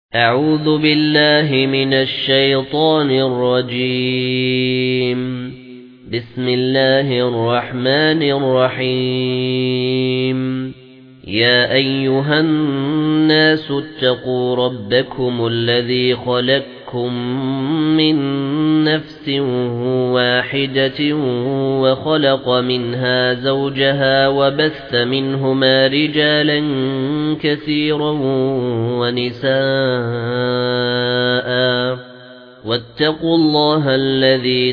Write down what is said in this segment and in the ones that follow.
أعوذ بالله من الشيطان الرجيم. بسم الله الرحمن الرحيم. يا أيها الناس اتقوا ربكم الذي خلقكم من نفس واحدة وخلق منها زوجها وبث منهما رجالا كثيرا ونساء واتقوا الله الذي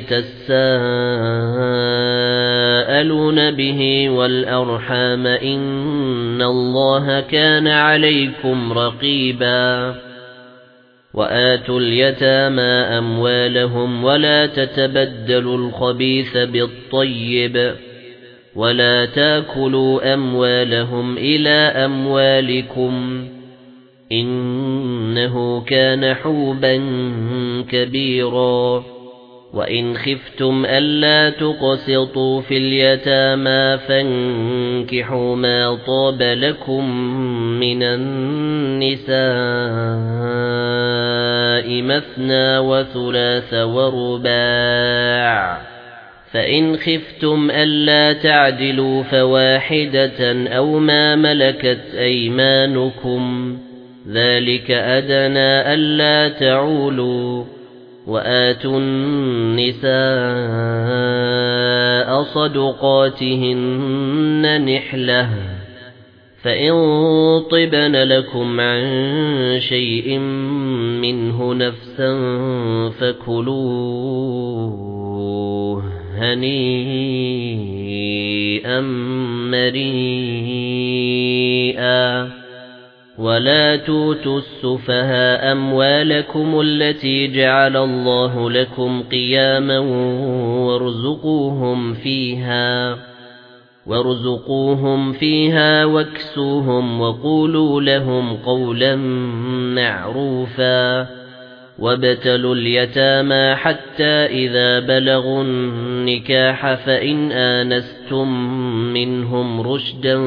تساءلون به والأرحام إن الله كان عليكم رقيبا وآتوا اليتامى أموالهم ولا تتبدلوا الخبيث بالطيب ولا تاكلوا أموالهم إلى أموالكم إنه كان حوبا كبيرا وإن خفتم ألا تقسطوا في اليتامى فانكحوا ما طاب لكم من النساء مثنى وثلاث ورباع فإن خفتم ألا تعدلوا فواحدة أو ما ملكت أيمانكم ذلك أدنى ألا تعولوا وآتوا النساء صدقاتهن نحلة فإن طبن لكم عن شيء منه نفسا فكلوه هنيئا مريئا ولا توتوا السفهاء أموالكم التي جعل الله لكم قياما وارزقوهم فيها واكسوهم وقولوا لهم قولا معروفا وابتلوا اليتامى حتى إذا بلغوا النكاح فإن آنستم منهم رشدا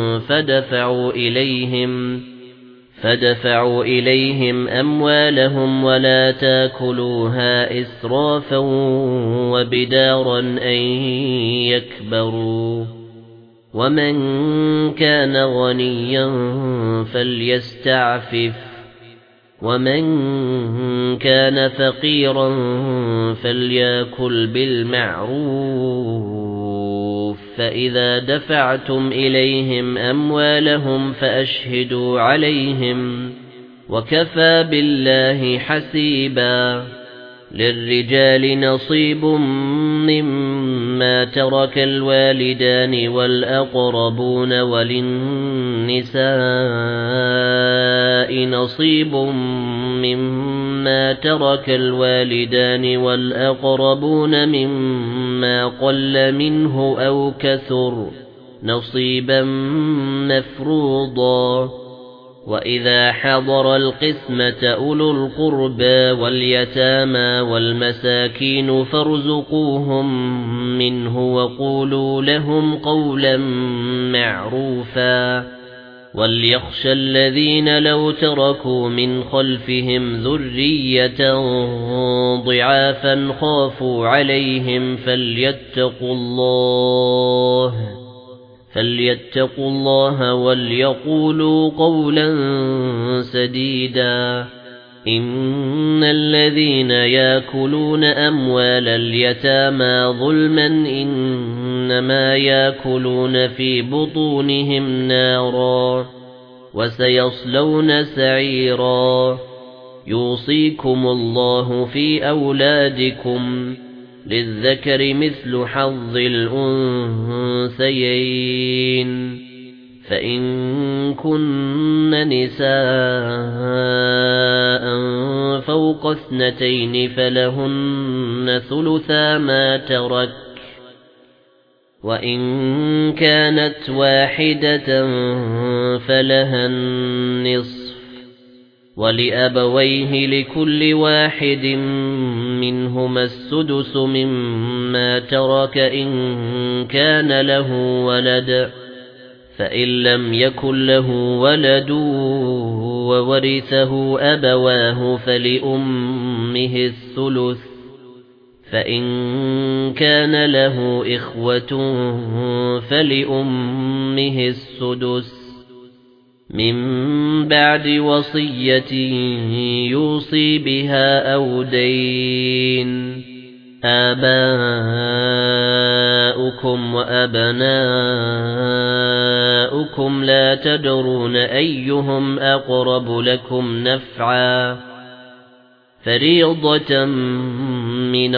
فدفعوا إليهم أموالهم ولا تاكلوها إسرافا وبدارا أن يكبروا ومن كان غنيا فليستعفف ومن كان فقيرا فليأكل بالمعروف فإذا دفعتم إليهم أموالهم فأشهدوا عليهم وكفى بالله حسيبا للرجال نصيب مما ترك الوالدان والأقربون وللنساء نصيب مما ترك الوالدان والأقربون مما قل منه أو كثر نصيبا مفروضا وإذا حضر القسمة أولو القربى واليتامى والمساكين فارزقوهم منه وقولوا لهم قولا معروفا وليخشى الذين لو تركوا من خلفهم ذرية ضعافا خافوا عليهم فليتقوا الله وليقولوا قولا سديدا إن الذين يأكلون أموال اليتامى ظلما إنما يأكلون في بطونهم نارا وسيصلون سعيرا يوصيكم الله في أولادكم للذكر مثل حظ الأنثيين فإن كن نساء فوق 2 فلهن ثلثا ما ترك وإن كانت واحدة فلها النصف ولأبويه لكل واحد منهما السدس مما ترك إن كان له ولد فإن لم يكن له ولد وورثه أبواه فلأمه الثلث فإن كان له إخوة فلأمه السدس من بعد وصية يوصي بها أو دين آباؤكم وأبناؤكم لا تدرون أيهم أقرب لكم نفعا فريضة من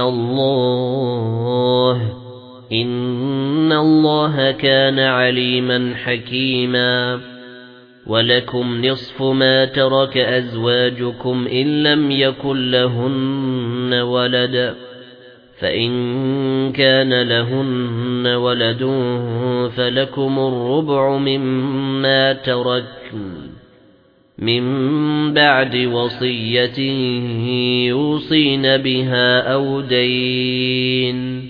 الله إن الله كان عليما حكيما ولكم نصف ما ترك أزواجكم إن لم يكن لهن ولد فإن كان لهن ولد فلكم الربع مما تركن من بعد وصية يوصين بها أو دين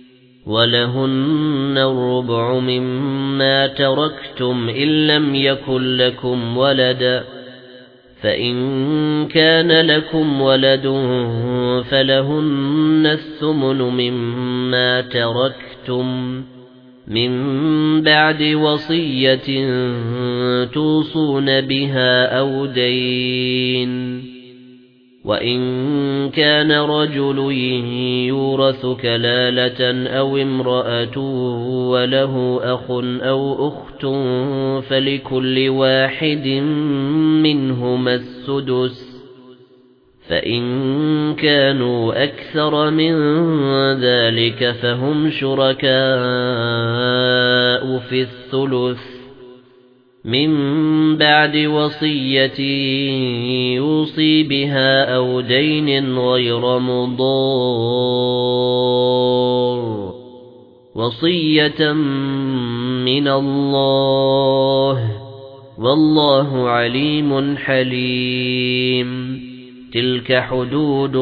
ولهن الربع مما تركتم إن لم يكن لكم ولد فإن كان لكم ولد فلهن الثمن مما تركتم من بعد وصية توصون بها أو دين وإن كان رجل يورث كلالة أو امرأة وله أخ أو أخت فلكل واحد منهما السدس فإن كانوا أكثر من ذلك فهم شركاء في الثلث من بعد وصية يوصي بها أو دين غير مضار وصية من الله والله عليم حليم تلك حدود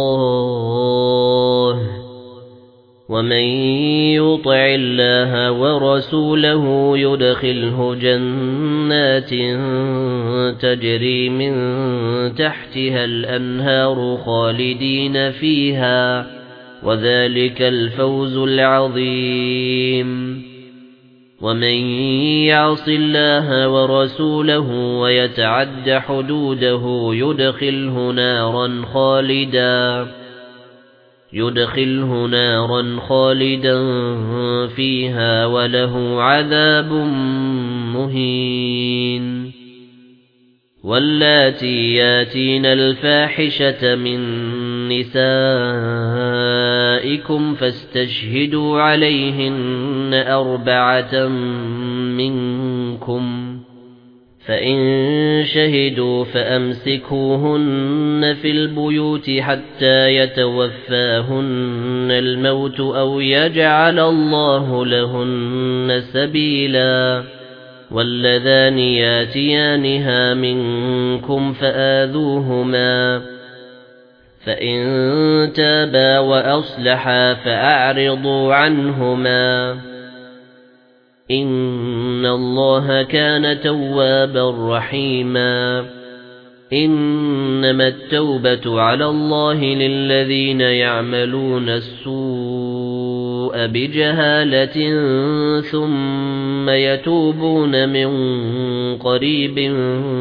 الله ومن يطع الله ورسوله يدخله جنات تجري من تحتها الأنهار خالدين فيها وذلك الفوز العظيم ومن يعص الله ورسوله ويتعد حدوده يدخله نارا خالدا فيها وله عذاب مهين واللاتي ياتين الفاحشة من نسائكم فاستشهدوا عليهن 4 منكم فإن شهدوا فأمسكوهن في البيوت حتى يتوفاهن الموت أو يجعل الله لهن سبيلا واللذان ياتيانها منكم فآذوهما فإن تابا وأصلحا فأعرضوا عنهما إن الله كان توابا رحيما إنما التوبة على الله للذين يعملون السوء بجهالة ثم يتوبون من قريب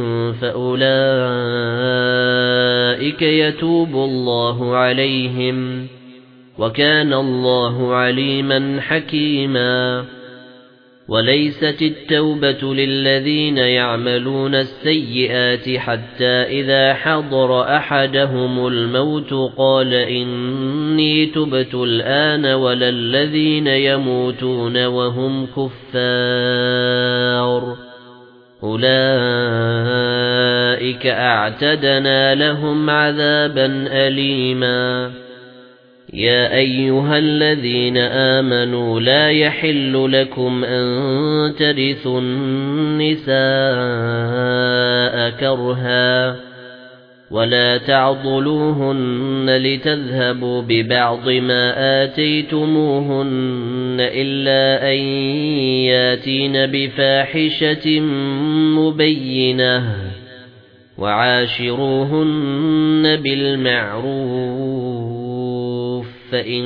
فأولئك يتوب الله عليهم وكان الله عليما حكيما وليست التوبة للذين يعملون السيئات حتى إذا حضر أحدهم الموت قال إني تبت الآن ولا الذين يموتون وهم كفار أولئك أعتدنا لهم عذابا أليما يا أيها الذين آمنوا لا يحل لكم أن ترثوا النساء كرها ولا تعضلوهن لتذهبوا ببعض ما آتيتموهن إلا أن ياتين بفاحشة مبينة وعاشروهن بالمعروف فإن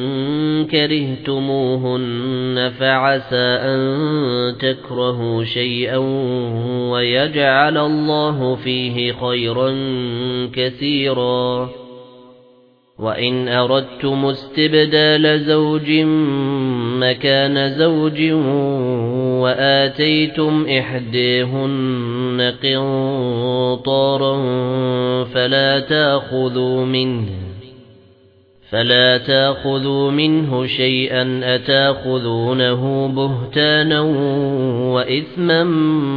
كرهتموهن فعسى أن تكرهوا شيئا ويجعل الله فيه خيرا كثيرا وإن أردتم استبدال زوج مكان زوج وآتيتم إحداهن قنطارا فلا تأخذوا منه شيئا أتأخذونه بهتانا وإثما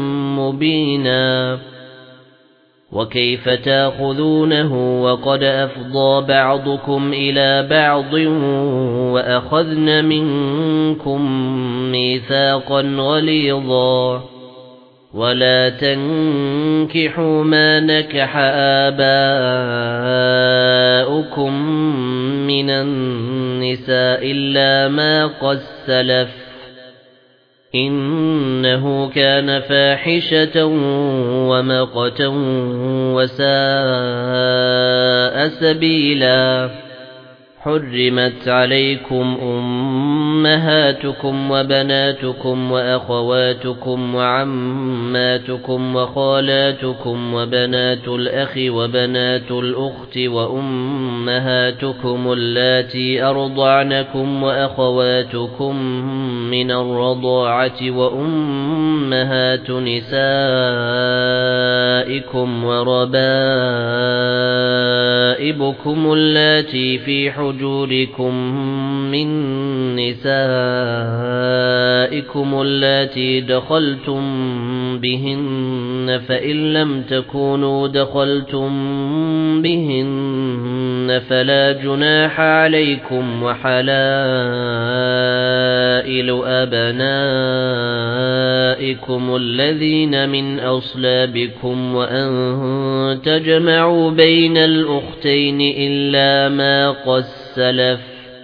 مبينا وكيف تأخذونه وقد أفضى بعضكم إلى بعض وأخذن منكم ميثاقا غليظا ولا تنكحوا ما نكح آباؤكم من النساء إلا ما قد سلف إنه كان فاحشة ومقتا وساء سبيلا حرمت عليكم أمهاتكم وبناتكم وأخواتكم وعماتكم وخالاتكم وبنات الأخ وبنات الأخت وأمهاتكم اللاتي أرضعنكم وأخواتكم من الرضاعة وأمهات نسائكم وربائبكم اللاتي في حجوركم من نسائكم اللاتي دخلتم بهن فإن لم تكونوا دخلتم بهن فلا جناح عليكم وحلائل أبنائكم الذين من أصلابكم وأن تجمعوا بين الأختين إلا ما قد سلف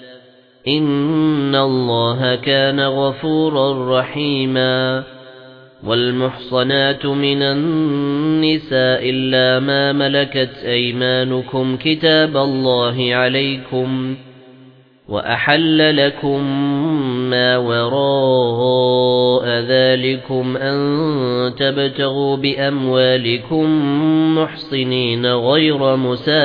إن الله كان غفورا رحيما والمحصنات من النساء إلا ما ملكت أيمانكم كتاب الله عليكم وأحل لكم ما وراء ذلكم أن تبتغوا بأموالكم محصنين غير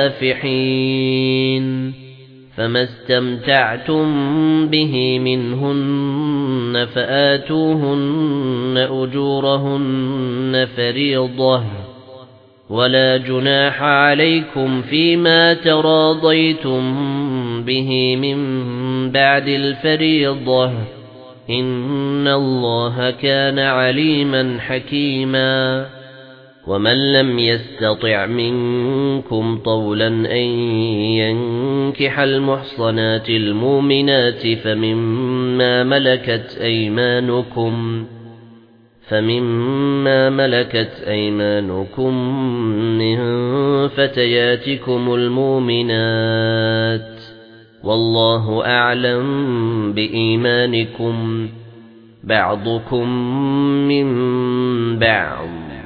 مسافحين فما استمتعتم به منهن فآتوهن أجورهن فريضة ولا جناح عليكم فيما تراضيتم به من بعد الفريضة إن الله كان عليما حكيما ومن لم يستطع منكم طولا أن ينكح المحصنات المؤمنات فمما ملكت أيمانكم من فتياتكم المؤمنات والله أعلم بإيمانكم بعضكم من بعض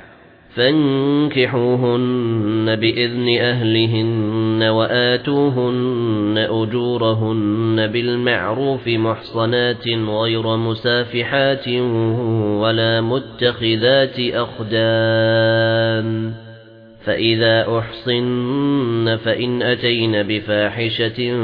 فانكحوهن بإذن أهلهن وآتوهن أجورهن بالمعروف محصنات غير مسافحات ولا متخذات أخدان فإذا أحصن فإن أتين بفاحشة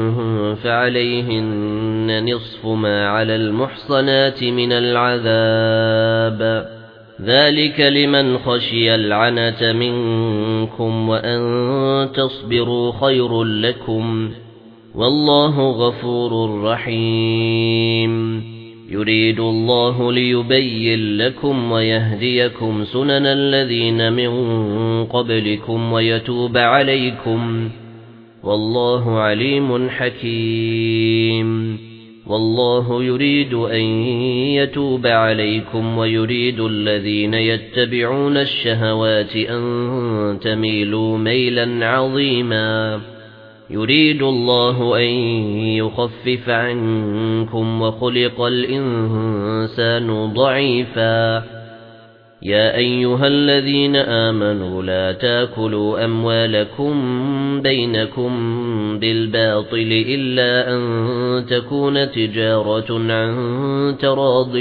فعليهن نصف ما على المحصنات من العذاب ذلك لمن خشي العنة منكم وأن تصبروا خير لكم والله غفور رحيم يريد الله ليبين لكم ويهديكم سنن الذين من قبلكم ويتوب عليكم والله عليم حكيم والله يريد أن يتوب عليكم ويريد الذين يتبعون الشهوات أن تميلوا ميلا عظيما يريد الله أن يخفف عنكم وخلق الإنسان ضعيفا يا أيها الذين آمنوا لا تاكلوا أموالكم بينكم بالباطل إلا أن تكون تجارة عن تراض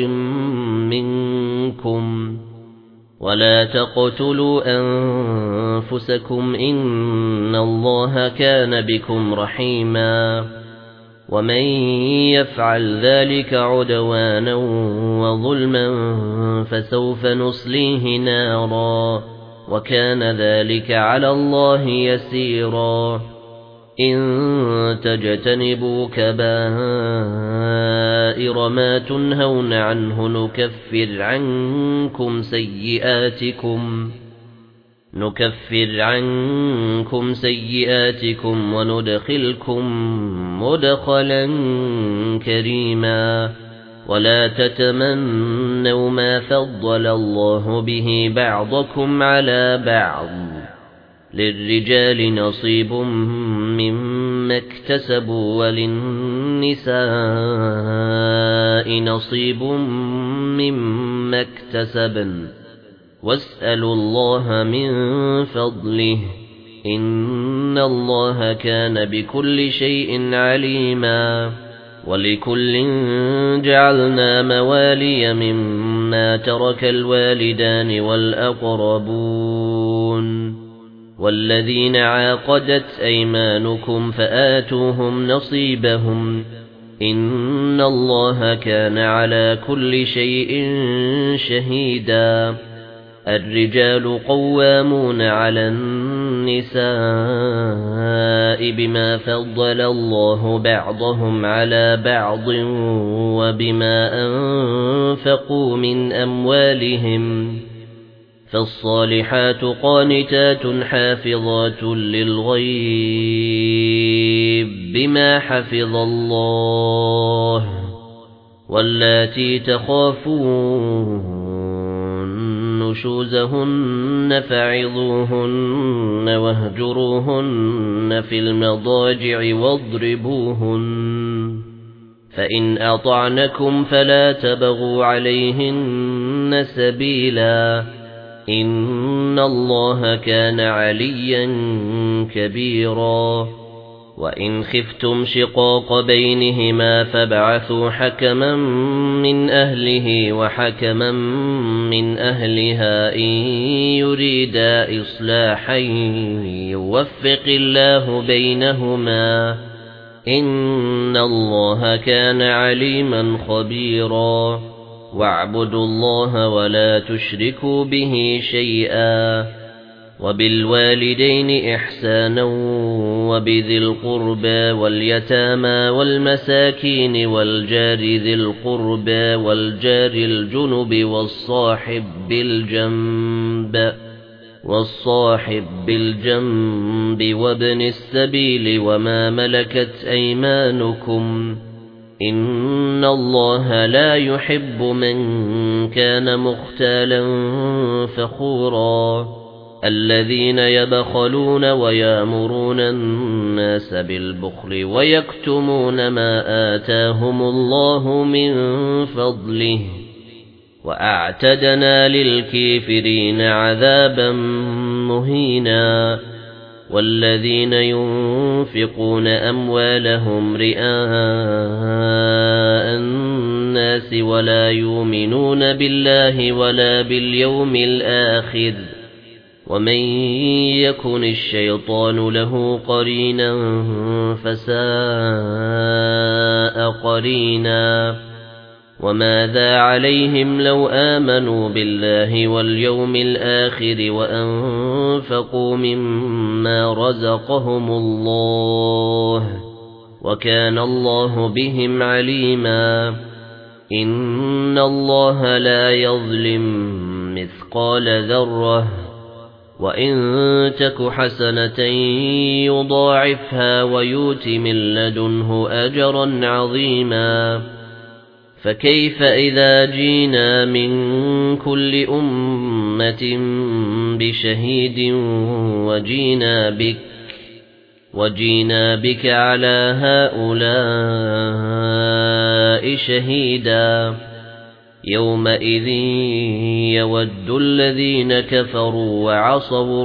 منكم ولا تقتلوا أنفسكم إن الله كان بكم رحيما ومن يفعل ذلك عدوانا وظلما فسوف نصليه نارا وكان ذلك على الله يسيرا إن تجتنبوا كبائر ما تنهون عنه نكفر عنكم سيئاتكم وندخلكم مدخلا كريما ولا تتمنوا ما فضل الله به بعضكم على بعض للرجال نصيب مما اكتسبوا وللنساء نصيب مما اكتسبن واسألوا الله من فضله إن الله كان بكل شيء عليما ولكل جعلنا موالي مما ترك الوالدان والأقربون والذين عاقدت أيمانكم فآتوهم نصيبهم إن الله كان على كل شيء شهيدا الرجال قوامون على النساء بما فضل الله بعضهم على بعض وبما أنفقوا من أموالهم فالصالحات قانتات حافظات للغيب بما حفظ الله واللاتي تخافون نشوزهن فعظوهن واهجروهن في المضاجع واضربوهن فإن أطعنكم فلا تبغوا عليهن سبيلا إن الله كان عليا كبيرا وإن خفتم شقاق بينهما فابعثوا حكما من أهله وحكما من أهلها إن يريدا إصلاحا يوفق الله بينهما إن الله كان عليما خبيرا واعبدوا الله ولا تشركوا به شيئا وبالوالدين إحسانا وبذي القربى واليتامى والمساكين والجار ذي القربى والجار الجنب والصاحب بالجنب وابن السبيل وما ملكت أيمانكم إن الله لا يحب من كان مختالا فخورا الذين يبخلون ويامرون الناس بالبخل ويكتمون ما آتاهم الله من فضله وأعتدنا للكافرين عذابا مهينا والذين ينفقون أموالهم رئاء الناس ولا يؤمنون بالله ولا باليوم الآخر ومن يكن الشيطان له قرينا فساء قرينا وماذا عليهم لو آمنوا بالله واليوم الآخر وأنفقوا مما رزقهم الله وكان الله بهم عليما إن الله لا يظلم مثقال ذرة وإن تك حسنة يضاعفها ويؤت من لدنه أجرا عظيما فكيف إذا جينا من كل أمة بشهيد وجينا بك على هؤلاء شهيدا يومئذ يود الذين كفروا وعصوا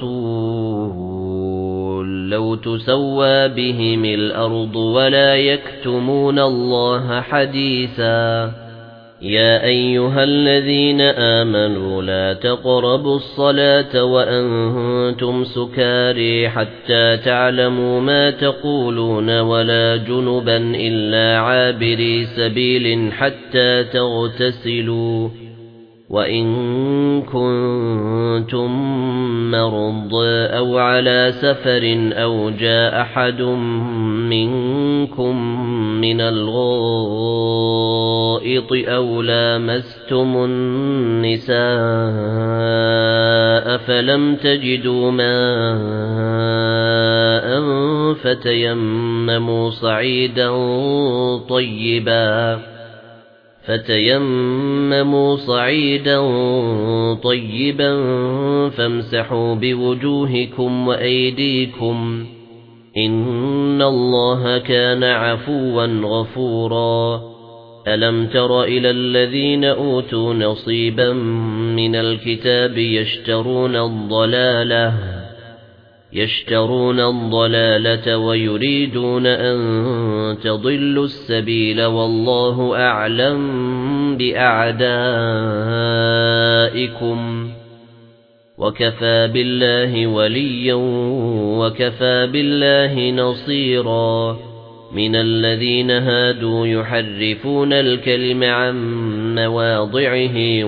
الرسول لو تسوى بهم الأرض ولا يكتمون الله حديثا يا أيها الذين آمنوا لا تقربوا الصلاة وأنتم سكارى حتى تعلموا ما تقولون ولا جنبا إلا عابري سبيل حتى تغتسلوا وإن كنتم مرضى أو على سفر أو جاء أحد منكم من الغائط أو لامستم النساء فلم تجدوا ماء فتيمموا صعيدا طيبا فامسحوا بوجوهكم وأيديكم إن الله كان عفوا غفورا ألم تر إلى الذين أوتوا نصيبا من الكتاب يشترون الضلالة ويريدون أن تضلوا السبيل والله أعلم بأعدائكم وكفى بالله وليا وكفى بالله نصيرا من الذين هادوا يحرفون الكلم عن مواضعه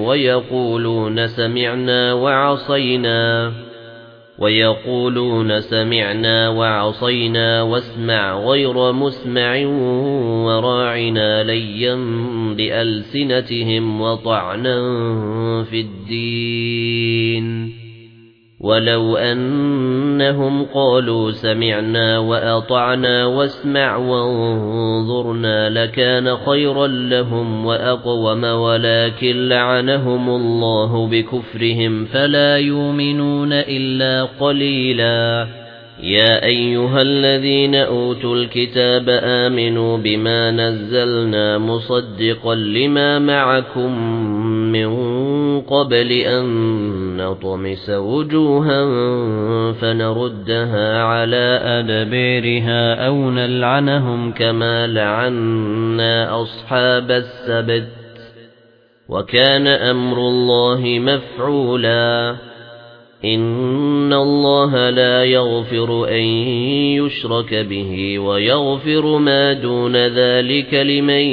ويقولون سمعنا وعصينا واسمع غير مسمع وراعنا ليا بألسنتهم وطعنا في الدين ولو أنهم قالوا سمعنا وأطعنا واسمع وانظرنا لكان خيرا لهم وأقوم ولكن لعنهم الله بكفرهم فلا يؤمنون إلا قليلا يا أيها الذين أوتوا الكتاب آمنوا بما نزلنا مصدقا لما معكم من قبل أن نطمس وجوها فنردها على أدبيرها أو نلعنهم كما لعنا أصحاب السبت وكان أمر الله مفعولا إن الله لا يغفر أن يشرك به ويغفر ما دون ذلك لمن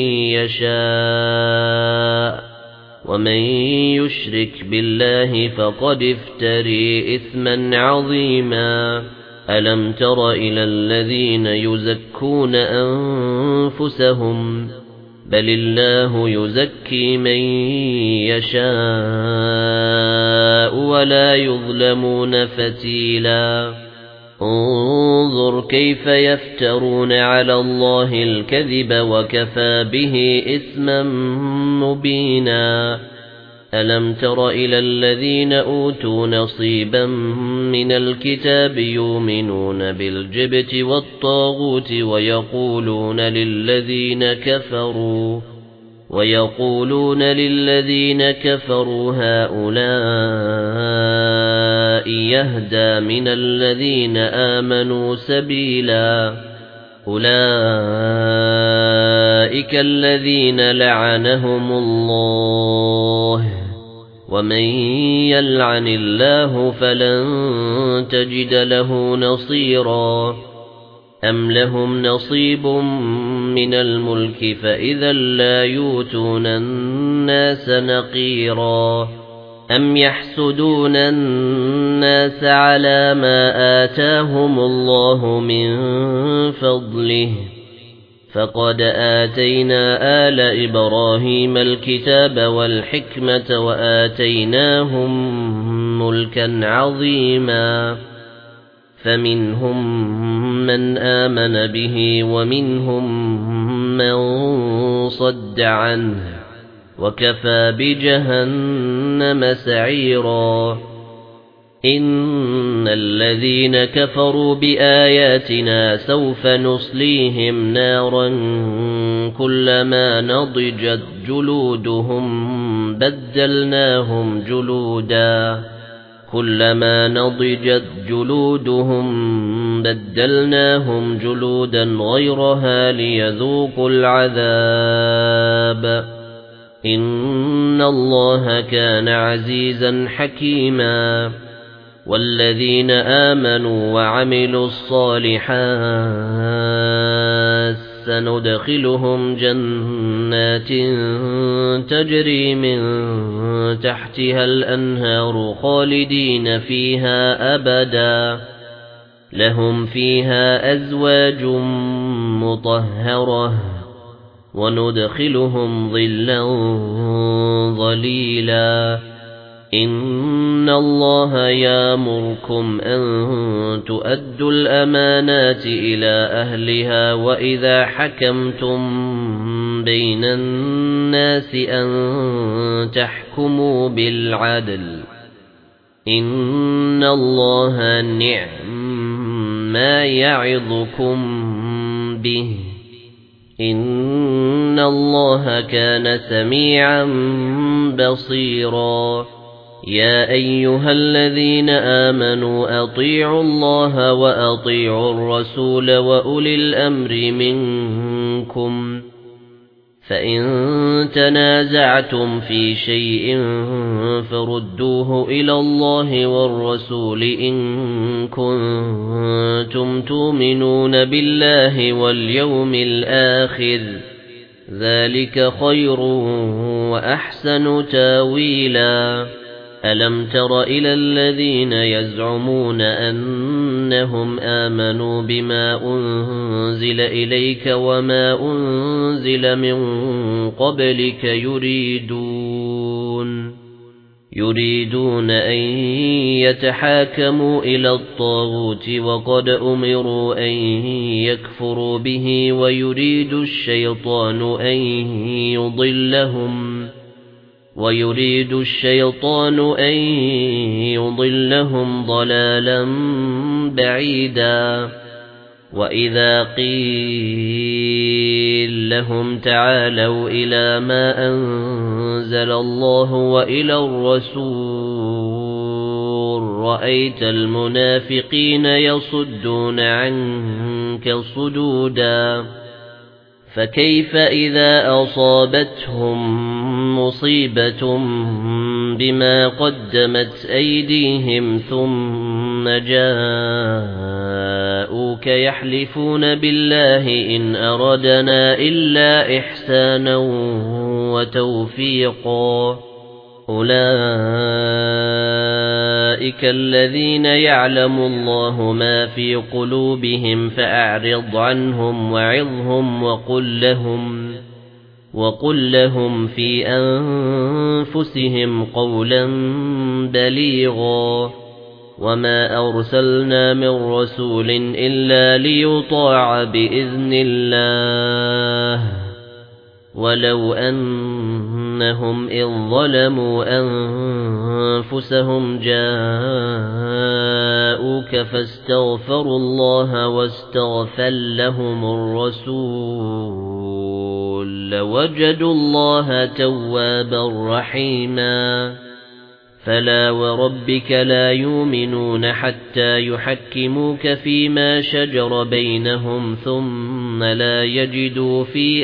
يشاء ومن يشرك بالله فقد افتري إثما عظيما ألم تر إلى الذين يزكون أنفسهم بل الله يزكي من يشاء ولا يظلمون فتيلا انظر كيف يفترون على الله الكذب وكفى به إثما مبينا ألم تر إلى الذين أوتوا نصيبا من الكتاب يؤمنون بالجبت والطاغوت ويقولون للذين كفروا هؤلاء يهدى من الذين آمنوا سبيلا أولئك الذين لعنهم الله ومن يلعن الله فلن تجد له نصيرا أم لهم نصيب من الملك فإذا لا يؤتون الناس نقيرا أم يحسدون الناس على ما آتاهم الله من فضله فقد آتينا آل إبراهيم الكتاب والحكمة وآتيناهم ملكا عظيما فمنهم من آمن به ومنهم من صد عنه وكفى بجهنم سعيرا إن الذين كفروا بآياتنا سوف نصليهم نارا كلما نضجت جلودهم بدلناهم جلودا غيرها ليذوقوا العذاب إن الله كان عزيزا حكيما والذين آمنوا وعملوا الصالحات سندخلهم جنات تجري من تحتها الأنهار خالدين فيها أبدا لهم فيها أزواج مطهرة وندخلهم ظلا ظليلا إن الله يأمركم أن تؤدوا الأمانات إلى أهلها وإذا حكمتم بين الناس أن تحكموا بالعدل إن الله نعم ما يعظكم به إن الله كان سميعا بصيرا يا أيها الذين آمنوا أطيعوا الله وأطيعوا الرسول وأولي الأمر منكم فإن تنازعتم في شيء فردوه إلى الله والرسول إن كنتم تؤمنون بالله واليوم الآخر ذلك خير وأحسن تاويلا ألم تر إلى الذين يزعمون أنهم آمنوا بما أنزل إليك وما أنزل من قبلك يريدون أن يتحاكموا إلى الطاغوت وقد أمروا أن يكفروا به ويريد الشيطان أن يضلهم ضلالا بعيدا وإذا قيل لهم تعالوا إلى ما أنزل الله وإلى الرسول رأيت المنافقين يصدون عنك صدودا فكيف إذا أصابتهم مصيبة بما قدمت أيديهم ثم جاءوك يحلفون بالله إن أردنا إلا إحسانا وتوفيقا أولئك الذين يعلم الله ما في قلوبهم فأعرض عنهم وعظهم وقل لهم في أنفسهم قولا بليغا وما أرسلنا من رسول إلا ليطاع بإذن الله ولو أنهم إذ ظلموا أنفسهم جاءوك فاستغفروا الله واستغفر لهم الرسول لوجدوا الله توابا رحيما فلا وربك لا يؤمنون حتى يحكموك فيما شجر بينهم ثم لا يجدوا في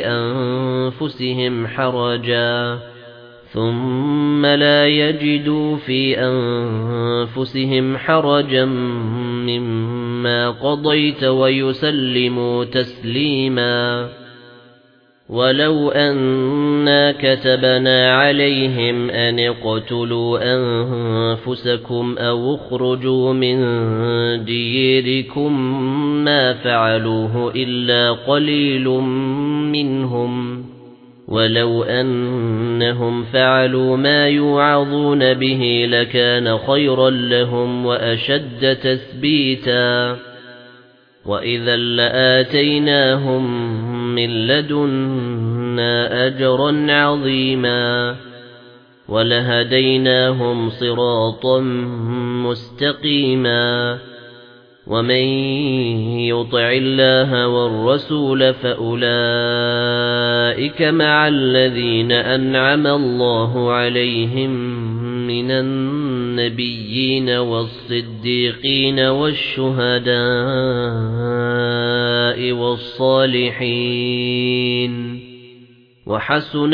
أنفسهم حرجا مما قضيت ويسلموا تسليما ولو أننا كتبنا عليهم أن اقتلوا أنفسكم أو اخرجوا من ديركم ما فعلوه إلا قليل منهم ولو أنهم فعلوا ما يوعظون به لكان خيرا لهم وأشد تثبيتا وإذا لآتيناهم من لدنا أجرا عظيما ولهديناهم صراطا مستقيما ومن يطع الله والرسول فأولئك مع الذين أنعم الله عليهم من النبيين والصديقين والشهداء والصالحين وحسن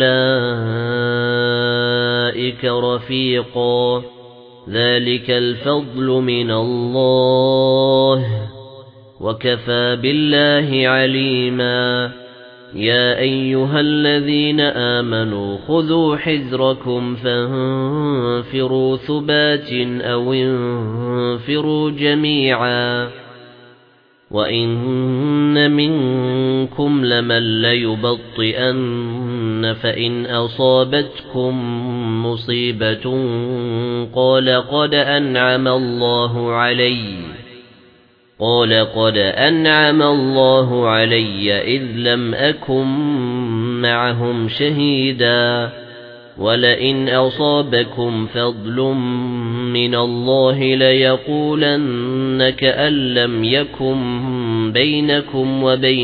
أولئك رفيقا ذلك الفضل من الله وكفى بالله عليما يا أيها الذين آمنوا خذوا حذركم فانفروا ثبات أو انفروا جميعا وإن منكم لمن ليبطئن فإن أصابتكم مصيبة قال قد أنعم الله علي إذ لم أكن معهم شهيدا ولئن أصابكم فضل من الله ليقولن كأن لم يكن بينكم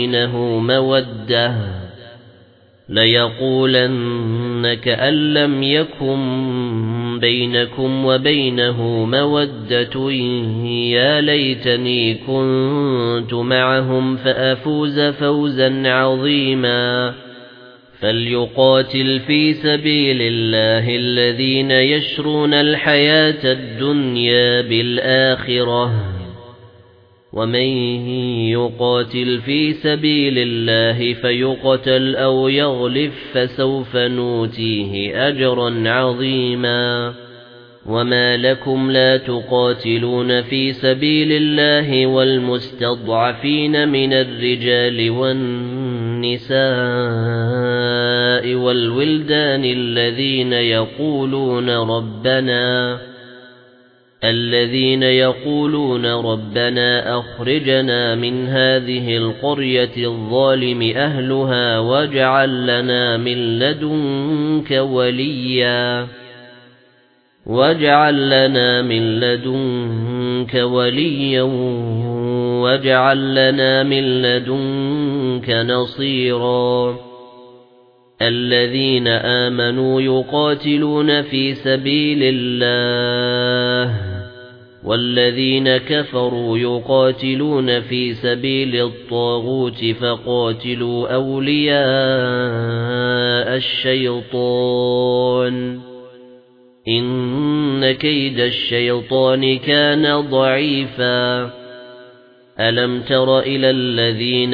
وبينه مودة يا ليتني كنت معهم فأفوز فوزا عظيما فليقاتل في سبيل الله الذين يشرون الحياة الدنيا بالآخرة ومن يقاتل في سبيل الله فيقتل أو يغلب فسوف نؤتيه أجرا عظيما وما لكم لا تقاتلون في سبيل الله والمستضعفين من الرجال والنساء والولدان الذين يقولون ربنا أخرجنا من هذه القرية الظالم أهلها واجعل لنا من لدنك وليا واجعل لنا من لدنك نصيرا الذين آمنوا يقاتلون في سبيل الله والذين كفروا يقاتلون في سبيل الطاغوت فقاتلوا أولياء الشيطان إن كيد الشيطان كان ضعيفا ألم تر إلى الذين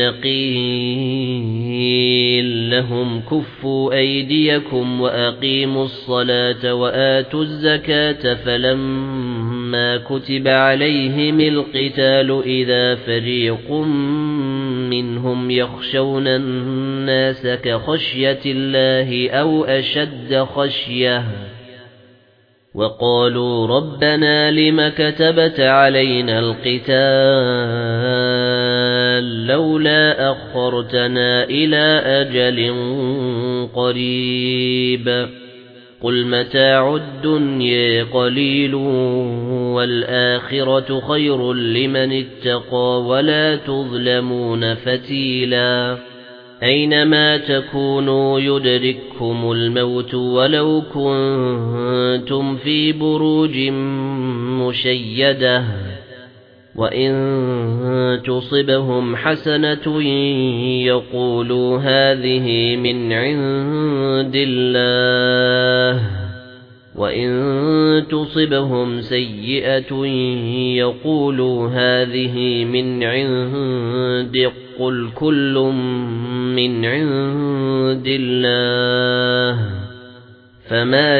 قيل لهم كفوا أيديكم وأقيموا الصلاة وآتوا الزكاة فلما كتب عليهم القتال إذا فريق منهم يخشون الناس كخشية الله أو أشد خشية وقالوا ربنا لم كتبت علينا القتال لولا أخرتنا إلى أجل قريب قل متاع الدنيا قليل والآخرة خير لمن اتقى ولا تظلمون فتيلا أينما تكونوا يدرككم الموت ولو كنتم في بروج مشيدة وإن تصبهم حسنة يقولوا هذه من عند الله وإن تصبهم سيئة يقولوا هذه من عندك قل كل من عند الله فما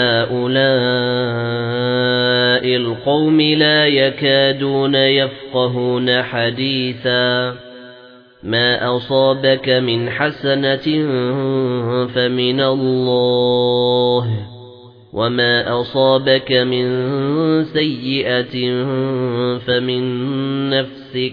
لهؤلاء القوم لا يكادون يفقهون حديثا ما أصابك من حسنة فمن الله وما أصابك من سيئة فمن نفسك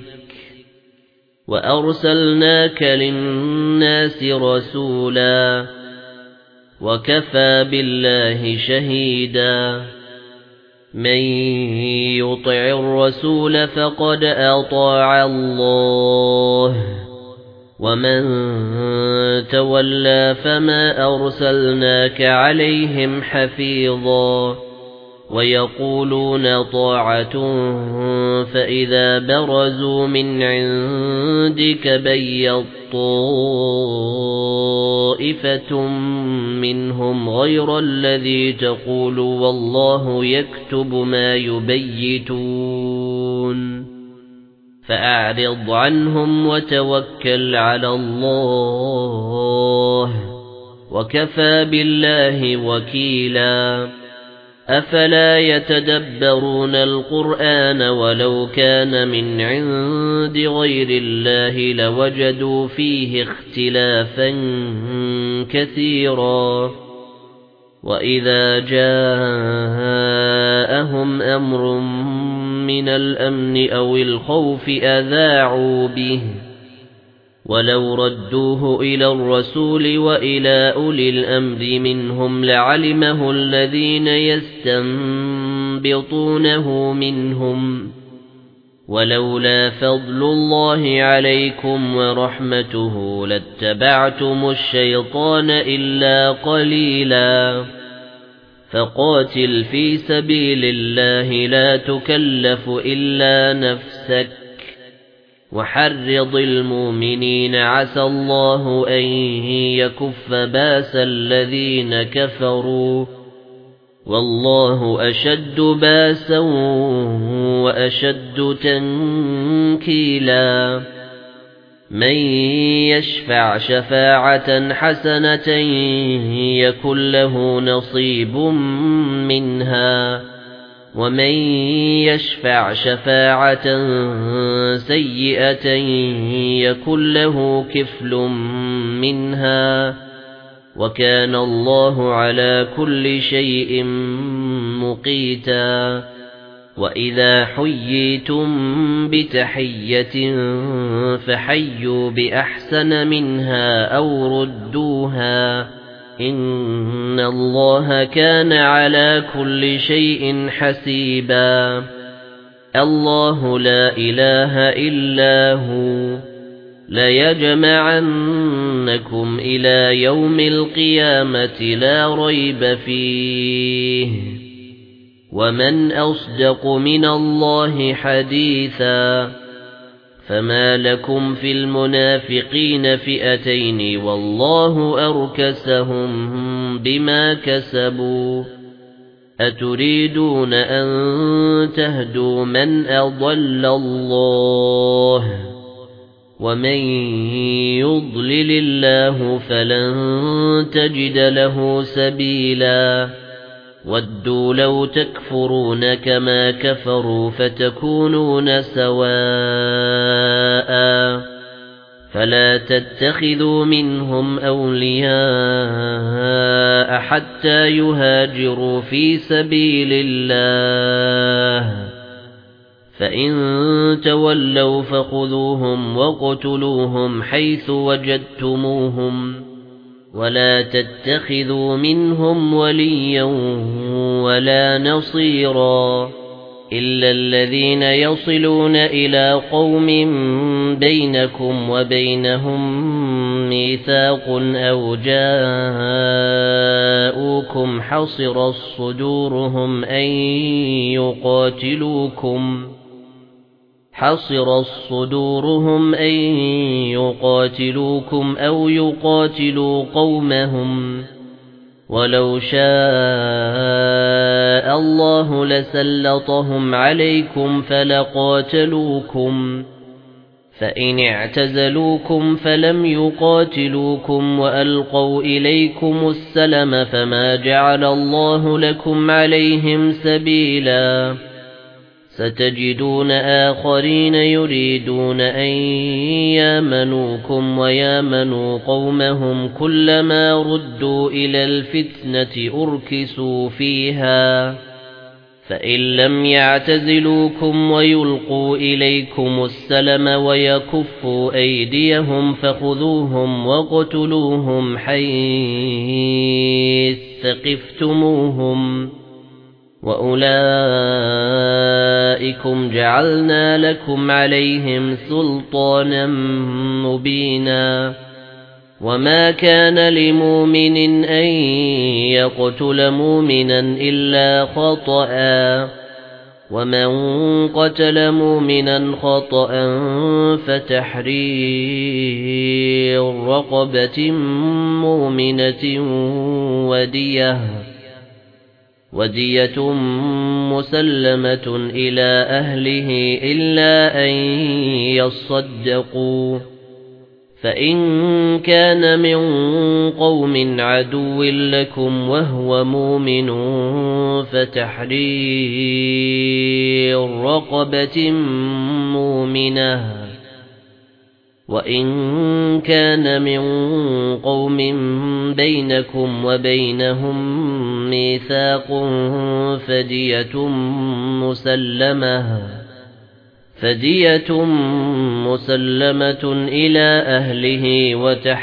وأرسلناك للناس رسولا وكفى بالله شهيدا من يطع الرسول فقد أطاع الله ومن تولى فما أرسلناك عليهم حفيظا ويقولون طاعة فإذا برزوا من عندك بيض طائفة منهم غير الذي تقول والله يكتب ما يبيتون فأعرض عنهم وتوكل على الله وكفى بالله وكيلا أفلا يتدبرون القرآن ولو كان من عند غير الله لوجدوا فيه اختلافا كثيرا وإذا جاءهم أمر من الأمن أو الخوف أذاعوا به ولو ردوه إلى الرسول وإلى أولي الأمر منهم لعلمه الذين يستنبطونه منهم ولولا فضل الله عليكم ورحمته لاتبعتم الشيطان إلا قليلا فقاتل في سبيل الله لا تكلف إلا نفسك وحرض المؤمنين عسى الله أن يكف باس الذين كفروا والله أشد باسا وأشد تنكيلا من يشفع شفاعة حسنة يكن له نصيب منها ومن يشفع شفاعة سيئة يكن له كفل منها وكان الله على كل شيء مقيتا وإذا حييتم بتحية فحيوا بأحسن منها أو ردوها إن الله كان على كل شيء حسيبا الله لا إله إلا هو ليجمعنكم إلى يوم القيامة لا ريب فيه ومن أصدق من الله حديثا فما لكم في المنافقين فئتين والله أركسهم بما كسبوا أتريدون أن تهدوا من أضل الله ومن يضلل الله فلن تجد له سبيلا ودوا لو تكفرون كما كفروا فتكونون سواء فلا تتخذوا منهم أولياء حتى يهاجروا في سبيل الله فإن تولوا فخذوهم وقتلوهم حيث وجدتموهم ولا تتخذوا منهم وليا ولا نصيرا إلا الذين يصلون إلى قوم بينكم وبينهم ميثاق أو جاءوكم حصرت صدورهم أن يقاتلوكم أو يقاتلوا قومهم ولو شاء الله لسلطهم عليكم فلقاتلوكم فإن اعتزلوكم فلم يقاتلوكم وألقوا إليكم السلم فما جعل الله لكم عليهم سبيلا ستجدون آخرين يريدون أن يامنوكم ويامنوا قومهم كلما ردوا إلى الفتنة أركسوا فيها فإن لم يعتزلوكم ويلقوا إليكم السلم ويكفوا أيديهم فخذوهم وقتلوهم حيث ثقفتموهم وأولئكم جعلنا لكم عليهم سلطانا مبينا وما كان لمؤمن أن يقتل مؤمنا إلا خطأ ومن قتل مؤمنا خطأ فتحرير رقبة مؤمنة ودية مسلمة إلى أهله إلا أن يصدقوا فإن كان من قوم عدو لكم وهو مؤمن فتحرير رقبة مؤمنة وإن كان من قوم بينكم وبينهم ميثاق فدية مسلمة إلى أهله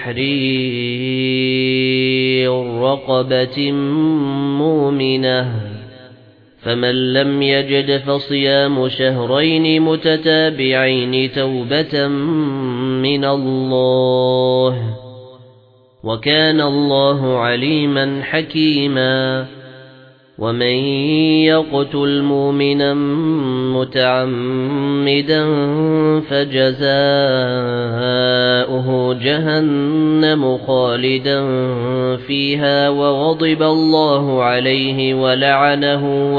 وتحرير رقبة مؤمنة فمن لم يجد فصيام شهرين متتابعين توبة من الله وكان الله عليما حكيما ومن يقتل مؤمنا متعمدا فجزاؤه جهنم خالدا فيها وغضب الله عليه ولعنه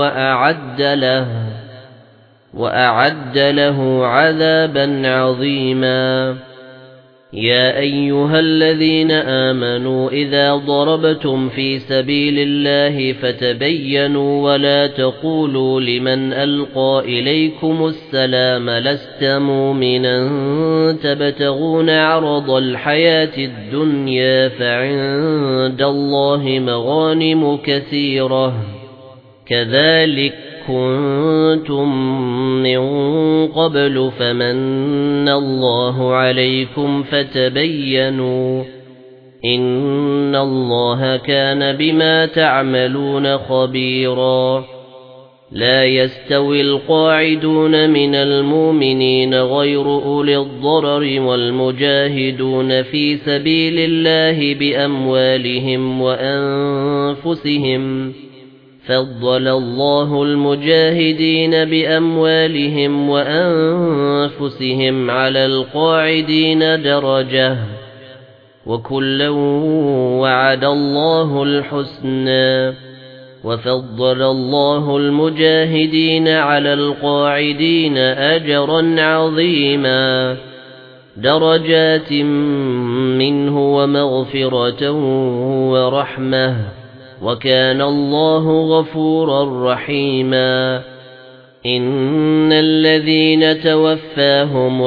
وأعد له عذابا عظيما يا أيها الذين آمنوا إذا ضربتم في سبيل الله فتبينوا ولا تقولوا لمن ألقى إليكم السلام لست مؤمنا تبتغون عرض الحياة الدنيا فعند الله مغانم كثيرة كذلك كنتم من قبل فمن الله عليكم فتبينوا إن الله كان بما تعملون خبيرا لا يستوي القاعدون من المؤمنين غير أولي الضرر والمجاهدون في سبيل الله بأموالهم وأنفسهم فضل الله المجاهدين بأموالهم وأنفسهم على القاعدين درجة وكلا وعد الله الحسنى وفضل الله المجاهدين على القاعدين أجرا عظيما درجات منه ومغفرة ورحمة وكان الله غفورا رحيما إن الذين توفاهم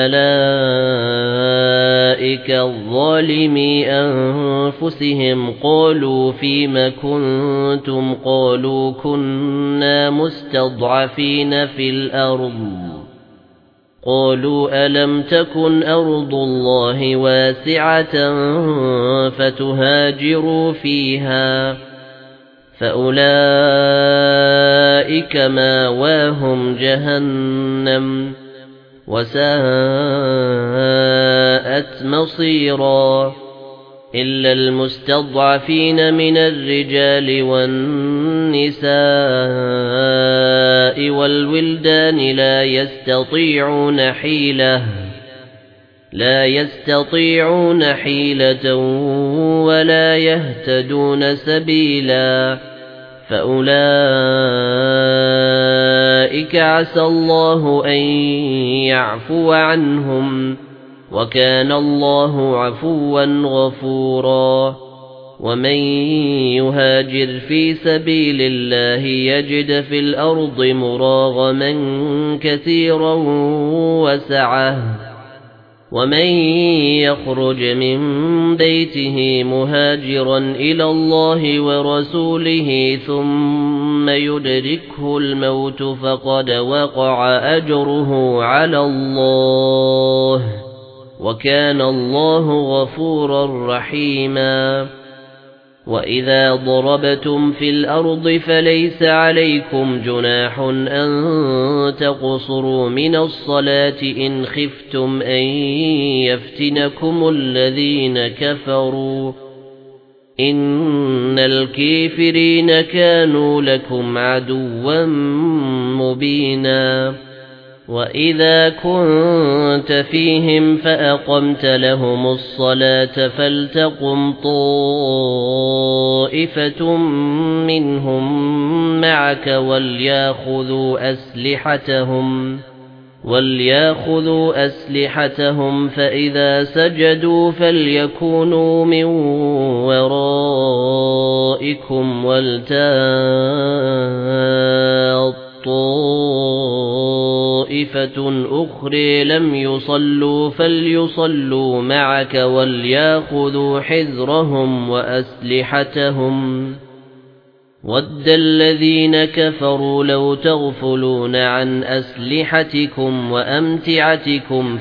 الملائكة ظالمي أنفسهم قالوا فيما كنتم قالوا كنا مستضعفين في الأرض قالوا ألم تكن أرض الله واسعة فتهاجروا فيها فأولئك ماواهم جهنم وساءت مصيرا إلا المستضعفين من الرجال والنساء والولدان لا يستطيعون حيلة ولا يهتدون سبيلا فأولئك عسى الله أن يعفو عنهم وكان الله عفوا غفورا ومن يهاجر في سبيل الله يجد في الأرض مراغما كثيرا وسعة ومن يخرج من بيته مهاجرا إلى الله ورسوله ثم يدركه الموت فقد وقع أجره على الله وكان الله غفورا رحيما وَإِذَا ضَرَبْتُمْ فِي الْأَرْضِ فَلَيْسَ عَلَيْكُمْ جُنَاحٌ أَن تَقْصُرُوا مِنَ الصَّلَاةِ إِنْ خِفْتُمْ أَن يَفْتِنَكُمُ الَّذِينَ كَفَرُوا إِنَّ الْكَافِرِينَ كَانُوا لَكُمْ عَدُوًّا مُبِينًا وَإِذَا كُنتَ فِيهِمْ فَأَقَمْتَ لَهُمُ الصَّلَاةَ فَلْتَقُمْ طَائِفَةٌ مِنْهُمْ مَعَكَ وَلْيَأْخُذُوا أَسْلِحَتَهُمْ فَإِذَا سَجَدُوا فَلْيَكُونُوا مِنْ وَرَائِكُمْ وَلْتَأْتِ طَائِفَةٌ أُخْرَى لَمْ يُصَلُّوا فَلْيُصَلُّوا مَعَكَ وَلْيَأْخُذُوا حِذْرَهُمْ وَأَسْلِحَتَهُمْ وَدَّ الَّذِينَ كَفَرُوا لَوْ تَغْفُلُونَ عَنْ أَسْلِحَتِكُمْ وَأَمْتِعَتِكُمْ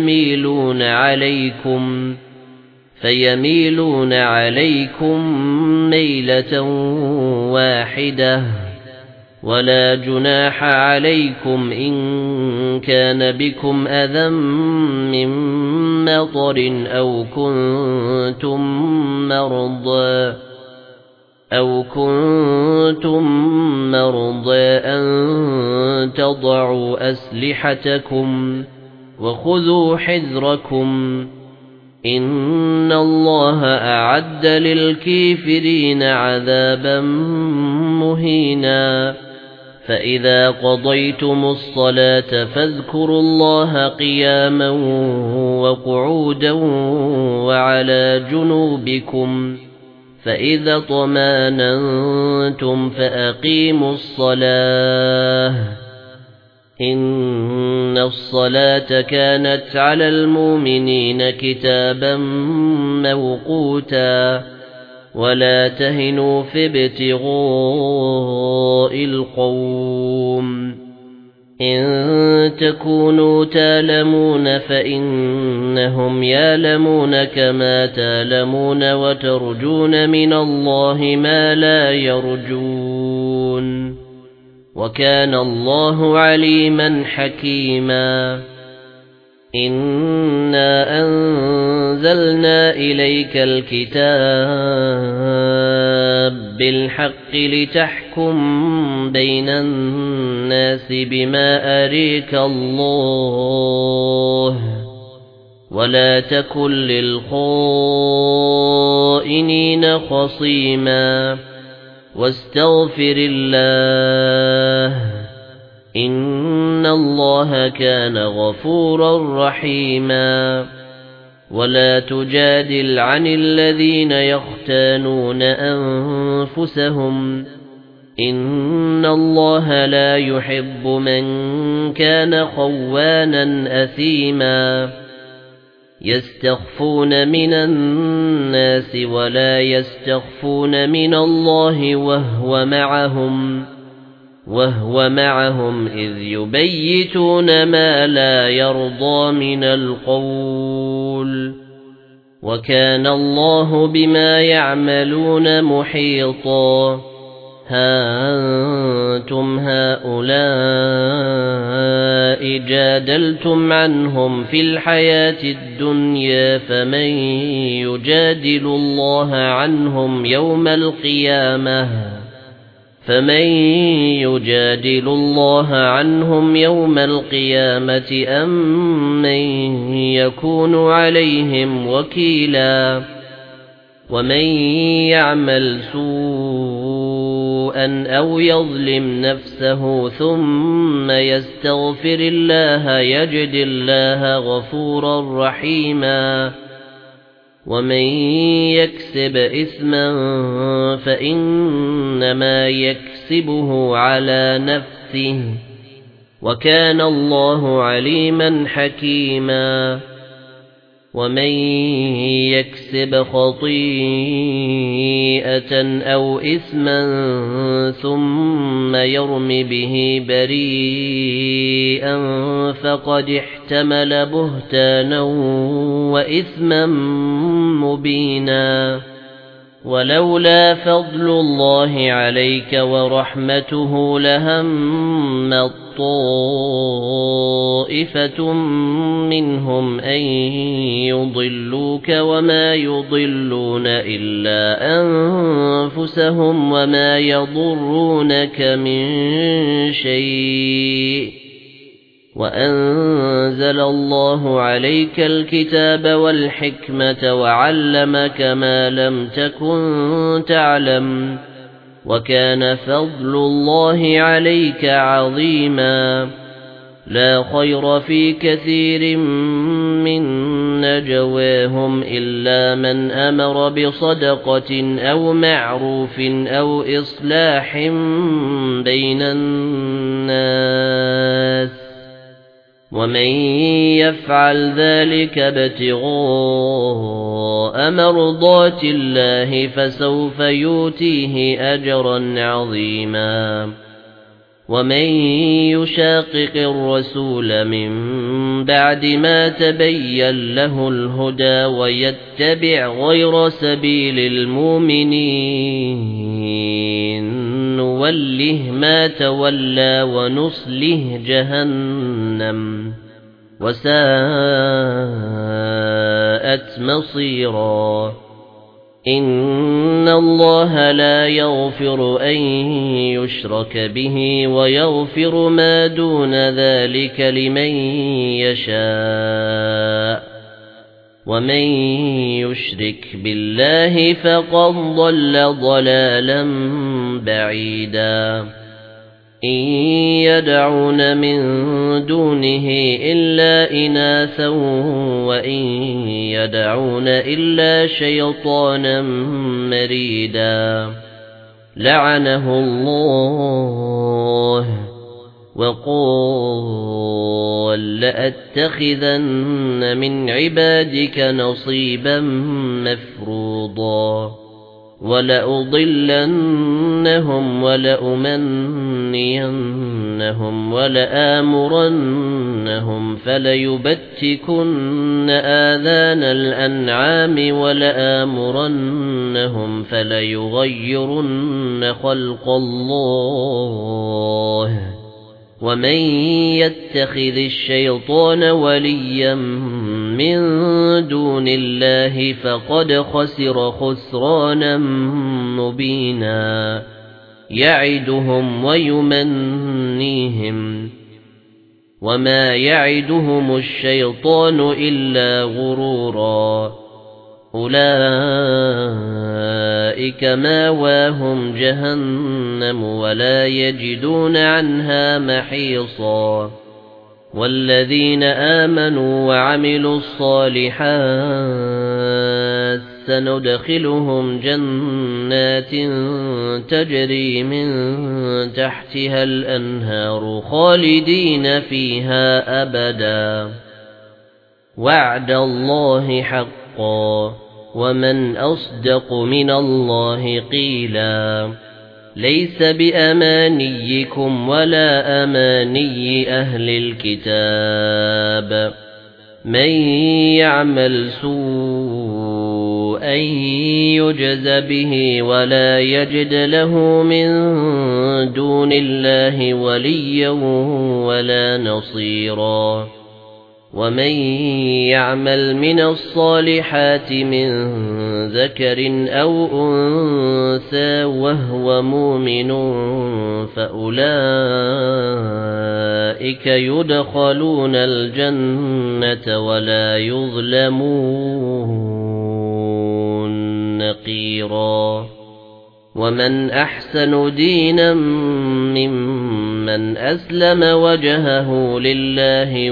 فَيَمِيلُونَ عَلَيْكُمْ مَيْلَةً وَاحِدَةً وَلَا جُنَاحَ عَلَيْكُمْ إِن كَانَ بِكُمْ أَذًى مِّن مَّطَرٍ أَوْ كُنتُم مَّرْضَىٰ أَن تَضَعُوا أَسْلِحَتَكُمْ وَخُذُوا حِذْرَكُمْ إِنَّ اللَّهَ أَعَدَّ لِلْكَافِرِينَ عَذَابًا مُّهِينًا فَإِذَا قَضَيْتُمُ الصَّلَاةَ فاذكروا اللَّهَ قِيَامًا وَقُعُودًا وَعَلَى جُنُوبِكُمْ فَإِذَا اطْمَأْنَنتُمْ فَأَقِيمُوا الصَّلَاةَ إِنَّ الصَّلَاةَ كَانَتْ عَلَى الْمُؤْمِنِينَ كِتَابًا مَّوْقُوتًا وَلَا تَهِنُوا فِي ابْتِغَاءِ الْقَوْمِ إِن تَكُونُوا تَأْلَمُونَ فَإِنَّهُمْ يَأْلَمُونَ كَمَا تَأْلَمُونَ وَتَرْجُونَ مِنَ اللَّهِ مَا لَا يَرْجُونَ وَكَانَ اللَّهُ عَلِيمًا حَكِيمًا إِنَّا أَنزَلْنَا إِلَيْكَ الْكِتَابَ بِالْحَقِّ لِتَحْكُمَ بَيْنَ النَّاسِ بِمَا أَرَاكَ اللَّهُ وَلَا تَكُن لِّلْخَائِنِينَ خَصِيمًا وَاسْتَغْفِرِ اللَّهَ إِنَّ اللَّهَ كَانَ غَفُورًا رَّحِيمًا وَلَا تُجَادِلْ عَنِ الَّذِينَ يَخْتَانُونَ أَنفُسَهُمْ إِنَّ اللَّهَ لَا يُحِبُّ مَن كَانَ خَوَّانًا أَثِيمًا يَسْتَخْفُونَ مِنَ النَّاسِ وَلَا يَسْتَخْفُونَ مِنَ اللَّهِ وَهُوَ مَعَهُمْ إِذْ يُبَيِّتُونَ مَا لَا يَرْضَىٰ مِنَ الْقَوْلِ وَكَانَ اللَّهُ بِمَا يَعْمَلُونَ مُحِيطًا ها أنتم هؤلاء جادلتم عنهم في الحياة الدنيا فمن يجادل الله عنهم يوم القيامة أم من يكون عليهم وكيلا ومن يعمل سوءا أو يظلم نفسه ثم يستغفر الله يجد الله غفورا رحيما ومن يكسب إثما فإنما يكسبه على نفسه وكان الله عليما حكيما ومن يكسب خطيئة أو إثما ثم يرم به بريئا فقد احتمل بهتانا وإثما مبينا ولولا فضل الله عليك ورحمته لهم طائفة منهم أن يضلوك وما يضلون إلا أنفسهم وما يضرونك من شيء وأنزل الله عليك الكتاب والحكمة وعلمك ما لم تكن تعلم وكان فضل الله عليك عظيما لا خير في كثير من نجواهم إلا من أمر بصدقة أو معروف أو إصلاح بين الناس ومن يفعل ذلك ابتغاء مرضات الله فسوف يؤتيه أجرا عظيما ومن يشاقق الرسول من بعد ما تبين له الهدى ويتبع غير سبيل المؤمنين نوله ما تولى ونصله جهنم وساءت مصيرا إن الله لا يغفر أن يشرك به ويغفر ما دون ذلك لمن يشاء ومن يشرك بالله فقد ضل ضلالا بعيدا إن يدعون من دونه إلا إناثا وإن يدعون إلا شيطانا مريدا لعنه الله وقال لأتخذن من عبادك نصيبا مفروضا ولأضلنهم ولأمنينهم ولآمرنهم فليبتكن آذان الأنعام ولآمرنهم فليغيرن خلق الله ومن يتخذ الشيطان وليا من دون الله فقد خسر خسرانا مبينا يعدهم ويمنيهم وما يعدهم الشيطان إلا غرورا أولئك ماواهم جهنم ولا يجدون عنها محيصا والذين آمنوا وعملوا الصالحات سندخلهم جنات تجري من تحتها الأنهار خالدين فيها أبدا وعد الله حقا ومن أصدق من الله قيلا ليس بأمانيكم ولا أماني أهل الكتاب من يعمل سوءا يجز به ولا يجد له من دون الله وليا ولا نصيرا ومن يعمل من الصالحات من ذكر أو أنثى وهو مؤمن فأولئك يدخلون الجنة ولا يظلمون نقيرا ومن أحسن دينا ممن أسلم وجهه لله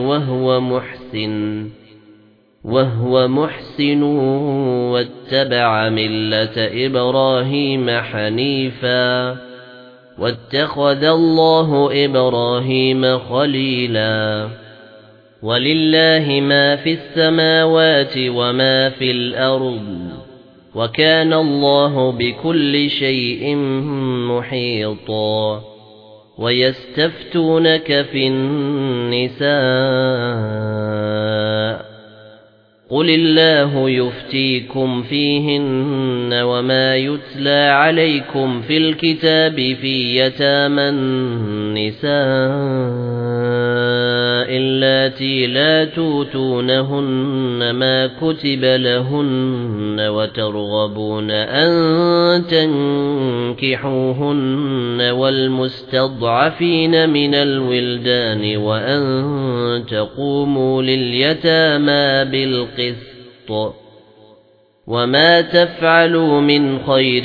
وهو محسن واتبع ملة إبراهيم حنيفا واتخذ الله إبراهيم خليلا ولله ما في السماوات وما في الأرض وكان الله بكل شيء محيطا ويستفتونك في النساء قل الله يفتيكم فيهن وما يتلى عليكم في الكتاب في يتامى النساء اللاتي لا توتونهن ما كتب لهن وترغبون أن تنكحوهن والمستضعفين من الولدان وأن تقوموا لليتامى بالقسط وما تفعلوا من خير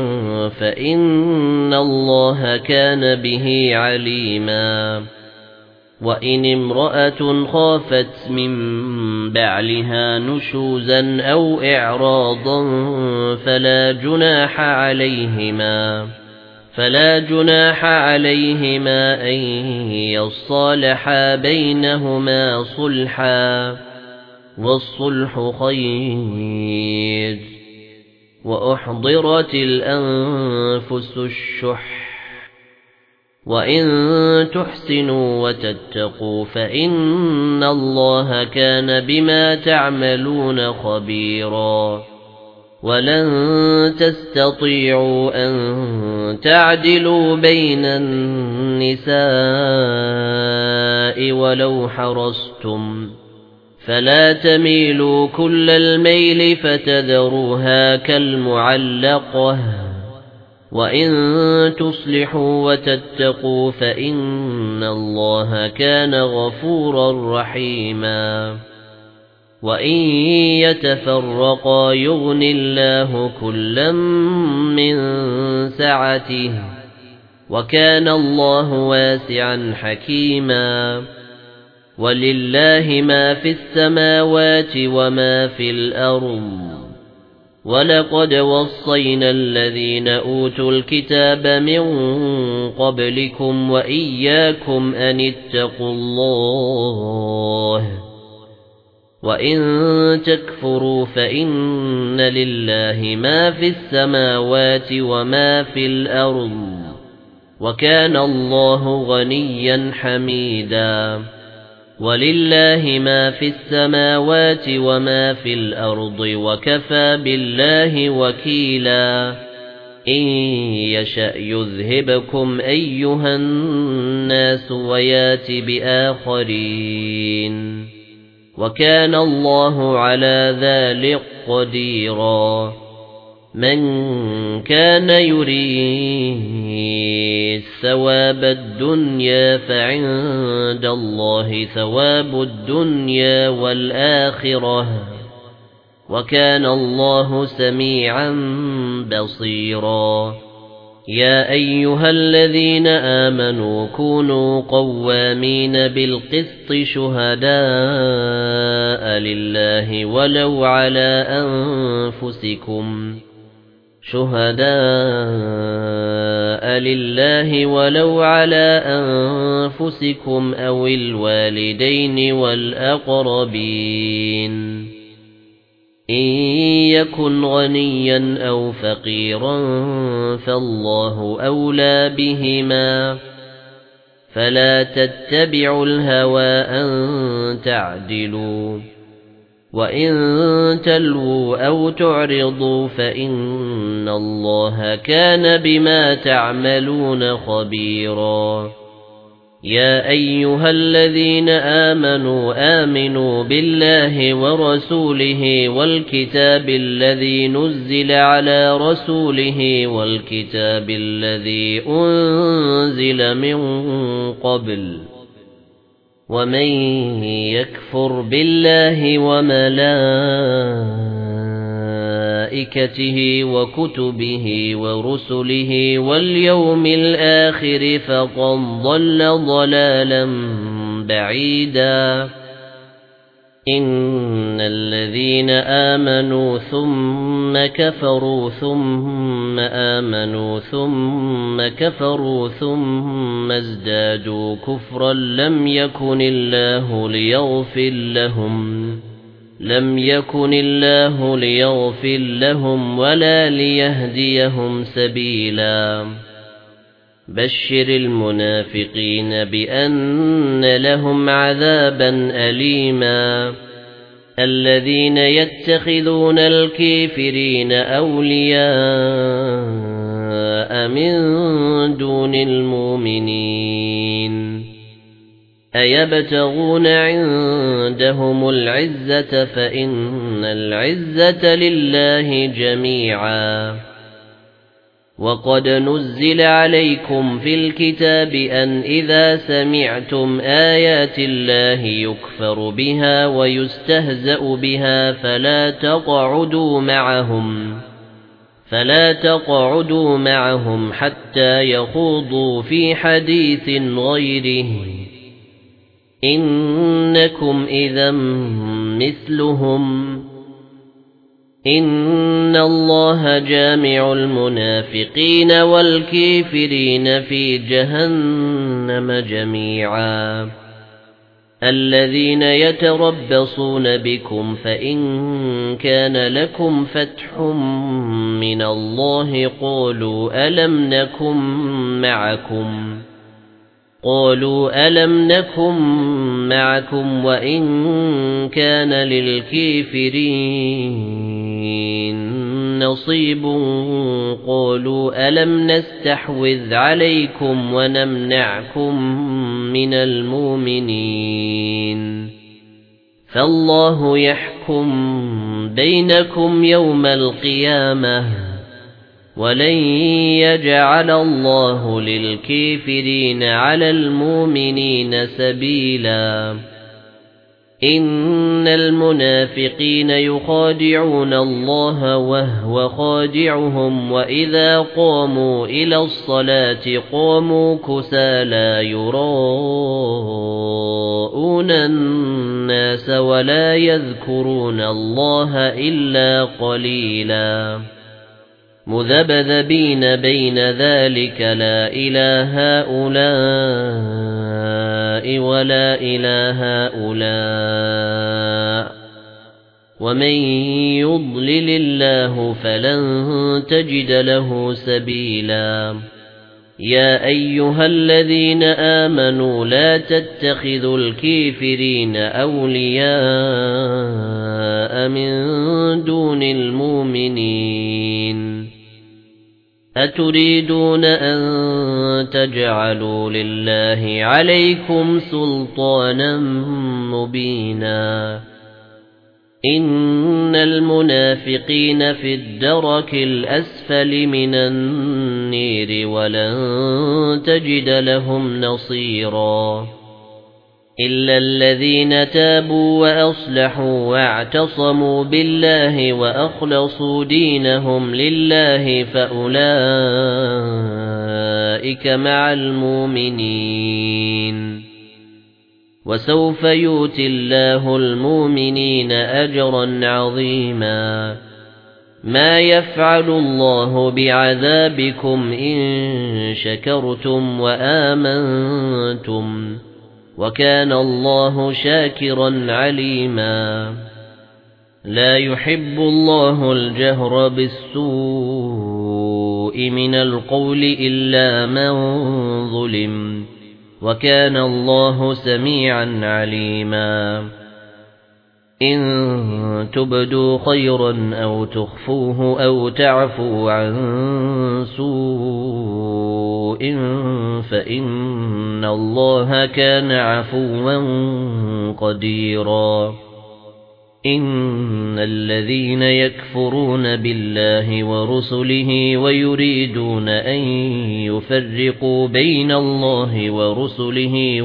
فإن الله كان به عليما وإن امرأة خافت من بعلها نشوزا أو إعراضا فلا جناح عليهما أن يصالحا بينهما صلحا والصلح خير وأحضرت الأنفس الشح وإن تحسنوا وتتقوا فإن الله كان بما تعملون خبيرا ولن تستطيعوا أن تعدلوا بين النساء ولو حرصتم فلا تميلوا كل الميل فتذروها كالمعلقة وإن تصلحوا وتتقوا فإن الله كان غفورا رحيما وإن يتفرقا يغن الله كلا من سعته وكان الله واسعا حكيما ولله ما في السماوات وما في الأرض ولقد وصينا الذين أوتوا الكتاب من قبلكم وإياكم أن اتقوا الله وإن تكفروا فإن لله ما في السماوات وما في الأرض وكان الله غنيا حميدا ولله ما في السماوات وما في الأرض وكفى بالله وكيلا إن يشأ يذهبكم أيها الناس ويات بآخرين وكان الله على ذلك قديرا من كان يريد ثواب الدنيا فعند الله ثواب الدنيا والآخرة وكان الله سميعا بصيرا يا أيها الذين آمنوا كونوا قوامين بالقسط شهداء لله ولو على أنفسكم أو الوالدين والأقربين إن يكن غنيا أو فقيرا فالله أولى بهما فلا تتبعوا الهوى أن تعدلوا وإن تلووا أو تعرضوا فإن الله كان بما تعملون خبيرا يا أيها الذين آمنوا بالله ورسوله والكتاب الذي نزل على رسوله والكتاب الذي أنزل من قبل ومن يكفر بالله وملائكته وكتبه ورسله واليوم الآخر فقد ضل ضلالا بعيدا إن الذين آمنوا ثم كفروا ثم آمنوا ثم كفروا ثم ازدادوا كفرا لم يكن الله ليغفر لهم ولا ليهديهم سبيلا بشر المنافقين بأن لهم عذابا أليما الذين يتخذون الكافرين أولياء من دون المؤمنين أيبتغون عندهم العزة فإن العزة لله جميعا وقد نزل عليكم في الكتاب أن إذا سمعتم آيات الله يكفر بها ويستهزأ بها فلا تقعدوا معهم حتى يخوضوا في حديث غيره إنكم إذا مثلهم إن الله جامع المنافقين والكافرين في جهنم جميعا الذين يتربصون بكم فإن كان لكم فتح من الله قالوا ألم نكن معكم وإن كان للكافرين نصيب قالوا ألم نستحوذ عليكم ونمنعكم من المؤمنين فالله يحكم بينكم يوم القيامة ولن يجعل الله للكافرين على المؤمنين سبيلا إن المنافقين يخادعون الله وهو خادعهم وإذا قاموا إلى الصلاة قاموا كسالى يراءون الناس ولا يذكرون الله إلا قليلا مذبذبين بين ذلك لا إله هؤلاء ولا إله هؤلاء ومن يضلل الله فلن تجد له سبيلا يا أيها الذين آمنوا لا تتخذوا الكافرين أولياء من دون المؤمنين أتريدون أن تجعلوا لله عليكم سلطانا مبينا إن المنافقين في الدرك الأسفل من النير ولن تجد لهم نصيرا إلا الذين تابوا وأصلحوا واعتصموا بالله وأخلصوا دينهم لله فأولئك مع المؤمنين وسوف يؤتي الله المؤمنين أجرا عظيما ما يفعل الله بعذابكم إن شكرتم وآمنتم وكان الله شاكرا عليما لا يحب الله الجهر بالسوء من القول إلا من ظلم وكان الله سميعا عليما إن تبدوا خيرا أو تخفوه أو تعفوا عن سوء فإن الله كان عفوا قديرا إن الذين يكفرون بالله ورسله ويريدون أن يفرقوا بين الله ورسله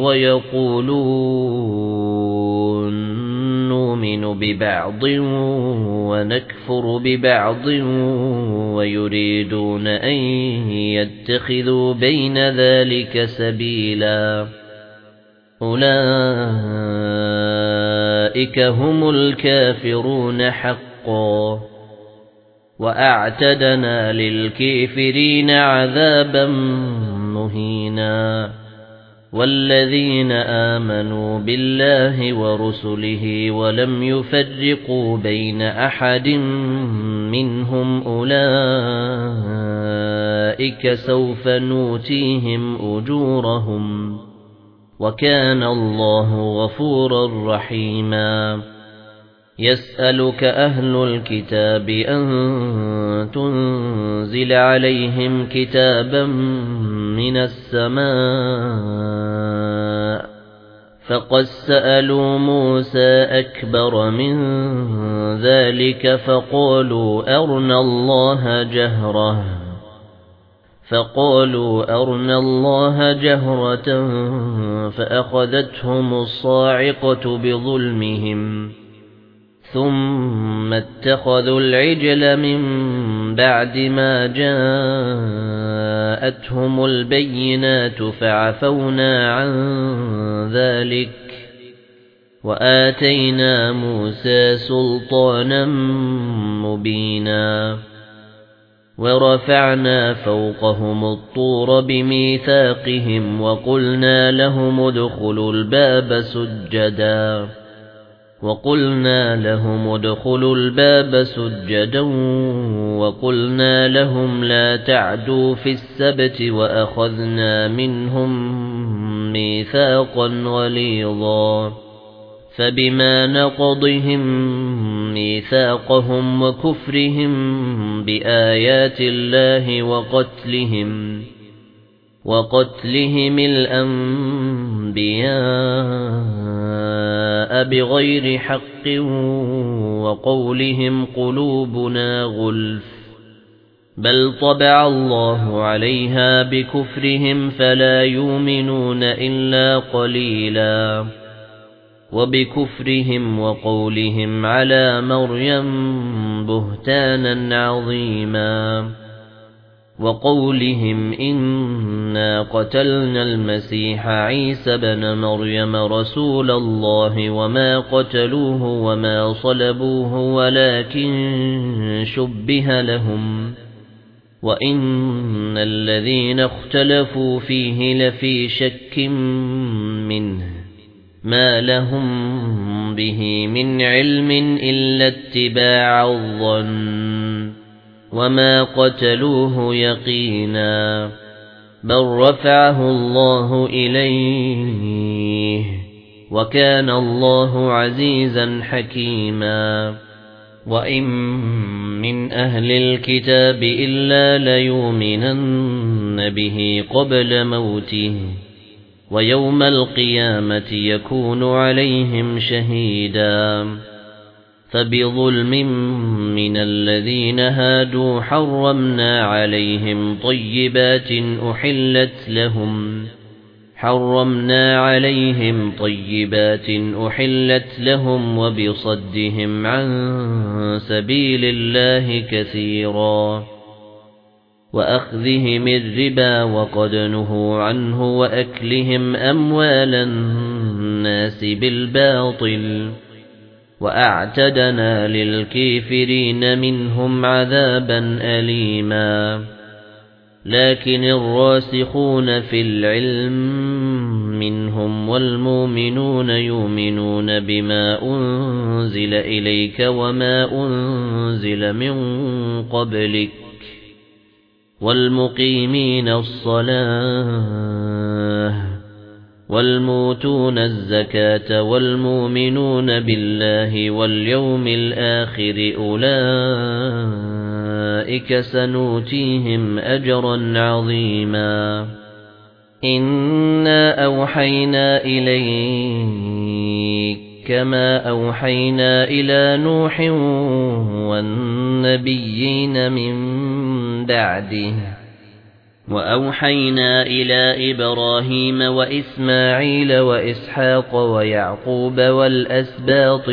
ويقولون نؤمن ببعض ونكفر ببعض ويريدون أن يتخذوا بين ذلك سبيلا أولئك هم الكافرون حقا وأعتدنا للكافرين عذابا مهينا والذين آمنوا بالله ورسله ولم يفرقوا بين أحد منهم أولئك سوف نؤتيهم أجورهم وكان الله غفورا رحيما يسألك أهل الكتاب أن تنزل عليهم كتابا من السماء فقد سألوا موسى أكبر من ذلك فقالوا أرنا الله جهرة فأخذتهم الصاعقة بظلمهم ثم اتخذوا العجل من بعد ما جاءتهم البينات فعفونا عن ذلك وآتينا موسى سلطانا مبينا ورفعنا فوقهم الطور بميثاقهم وقلنا لهم ادخلوا الباب سجدا وقلنا لهم لا تعدوا في السبت وأخذنا منهم ميثاقا غليظا فبما نقضهم ميثاقهم وكفرهم بآيات الله وقتلهم الأنبياء بغير حق وقولهم قلوبنا غلف بل طبع الله عليها بكفرهم فلا يؤمنون إلا قليلا وبكفرهم وقولهم على مريم بهتانا عظيما وقولهم إنا قتلنا المسيح عيسى بن مريم رسول الله وما قتلوه وما صلبوه ولكن شبه لهم وإن الذين اختلفوا فيه لفي شك منه ما لهم به من علم إلا اتباع الظن وما قتلوه يقينا بل رفعه الله إليه وكان الله عزيزا حكيما وإن من أهل الكتاب إلا ليؤمنن به قبل موته ويوم القيامة يكون عليهم شهيدا فبظلم من الذين هادوا حرمنا عليهم طيبات أحلت لهم وبصدهم عن سبيل الله كثيرا وأخذهم الربا وقد نهوا عنه وأكلهم أموال الناس بالباطل وأعتدنا للكافرين منهم عذابا أليما لكن الراسخون في العلم منهم والمؤمنون يؤمنون بما أنزل إليك وما أنزل من قبلك والمقيمين الصلاة والموتون الزكاة والمؤمنون بالله واليوم الآخر أولئك سنؤتيهم أجرا عظيما إنا أوحينا إليك كما أوحينا إلى نوح والنبيين من بعده وأوحينا إلى إبراهيم وإسماعيل وإسحاق ويعقوب والأسباط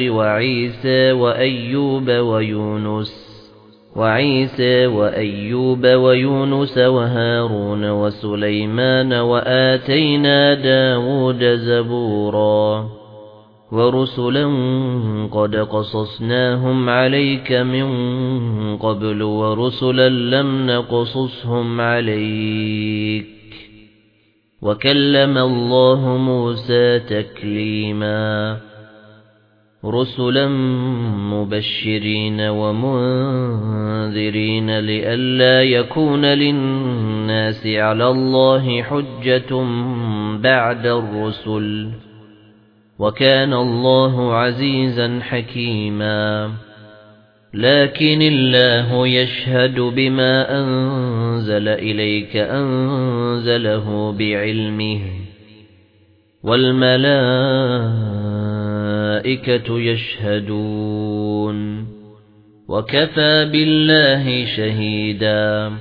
وعيسى وأيوب ويونس وهارون وسليمان وآتينا داود زبورا ورسلا قد قصصناهم عليك من قبل ورسلا لم نقصصهم عليك وكلم الله موسى تكليما رسلا مبشرين ومنذرين لئلا يكون للناس على الله حجة بعد الرسل وكان الله عزيزا حكيما لكن الله يشهد بما أنزل إليك أنزله بعلمه والملائكة يشهدون وكفى بالله شهيدا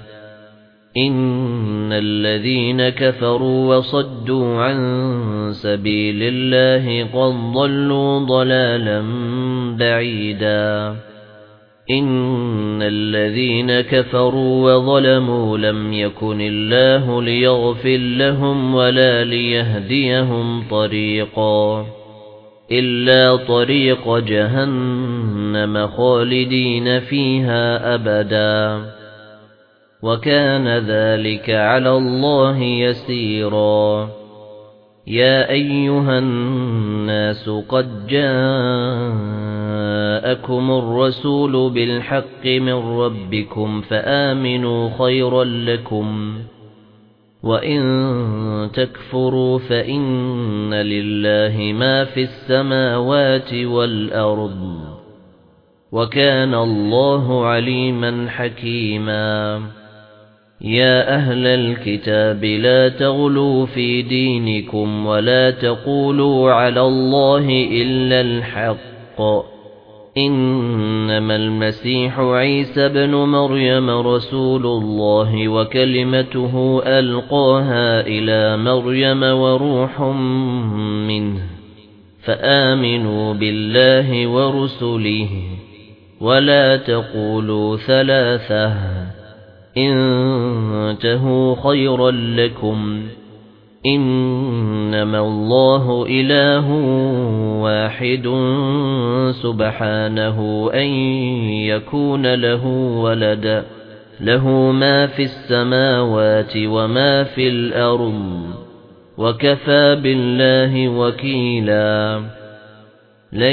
إن الذين كفروا وصدوا عن سبيل الله قد ضلوا ضلالا بعيدا إن الذين كفروا وظلموا لم يكن الله ليغفر لهم ولا ليهديهم طريقا إلا طريق جهنم خالدين فيها أبدا وكان ذلك على الله يسيرا يا أيها الناس قد جاءكم الرسول بالحق من ربكم فآمنوا خيرا لكم وإن تكفروا فإن لله ما في السماوات والأرض وكان الله عليما حكيما يا أهل الكتاب لا تغلوا في دينكم ولا تقولوا على الله إلا الحق إنما المسيح عيسى بن مريم رسول الله وكلمته ألقاها إلى مريم وروح منه فآمنوا بالله ورسله ولا تقولوا ثلاثة انتهوا خيرا لكم إنما الله إله واحد سبحانه أن يكون له ولد له ما في السماوات وما في الأرض وكفى بالله وكيلا لن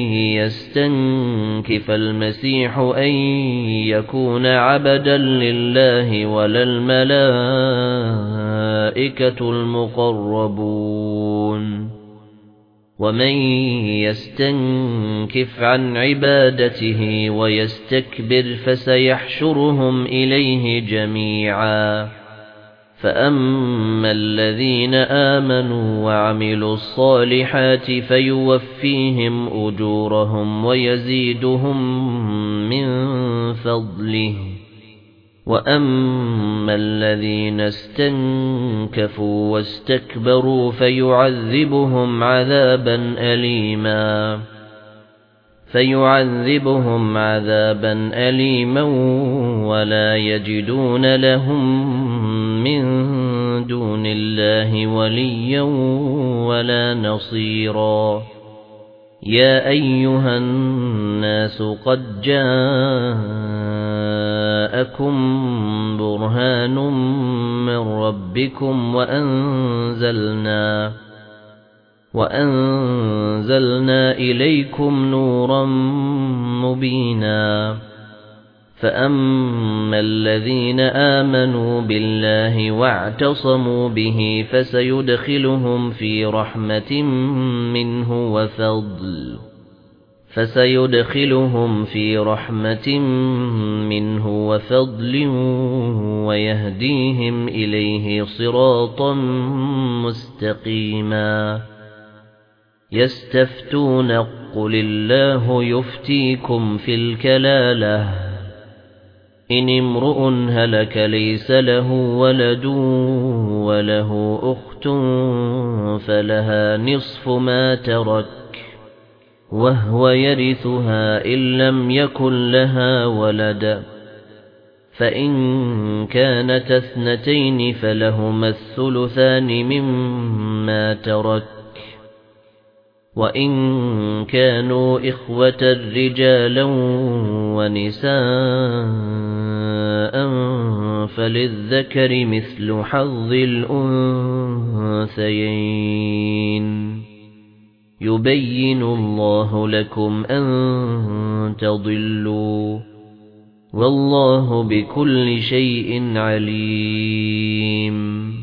يستنكف المسيح أن يكون عبدا لله ولا الملائكة المقربون ومن يستنكف عن عبادته ويستكبر فسيحشرهم إليه جميعا فأما الذين آمنوا وعملوا الصالحات فيوفيهم أجورهم ويزيدهم من فضله وأما الذين استنكفوا واستكبروا فيعذبهم عذابا أليما ولا يجدون لهم من دون الله وليا ولا نصيرا يا أيها الناس قد جاءكم برهان من ربكم وأنزلنا إليكم نورا مبينا فأما الذين آمنوا بالله واعتصموا به فسيدخلهم في رحمة منه وفضل ويهديهم إليه صراطا مستقيما يستفتون قل الله يفتيكم في الكلالة إن امرؤ هلك ليس له ولد وله أخت فلها نصف ما ترك وهو يرثها إن لم يكن لها ولد فإن كانت اثنتين فلهما الثلثان مما ترك وإن كانوا إخوة رجالا ونساء فللذكر مثل حظ الأنثيين يبين الله لكم أن تضلوا والله بكل شيء عليم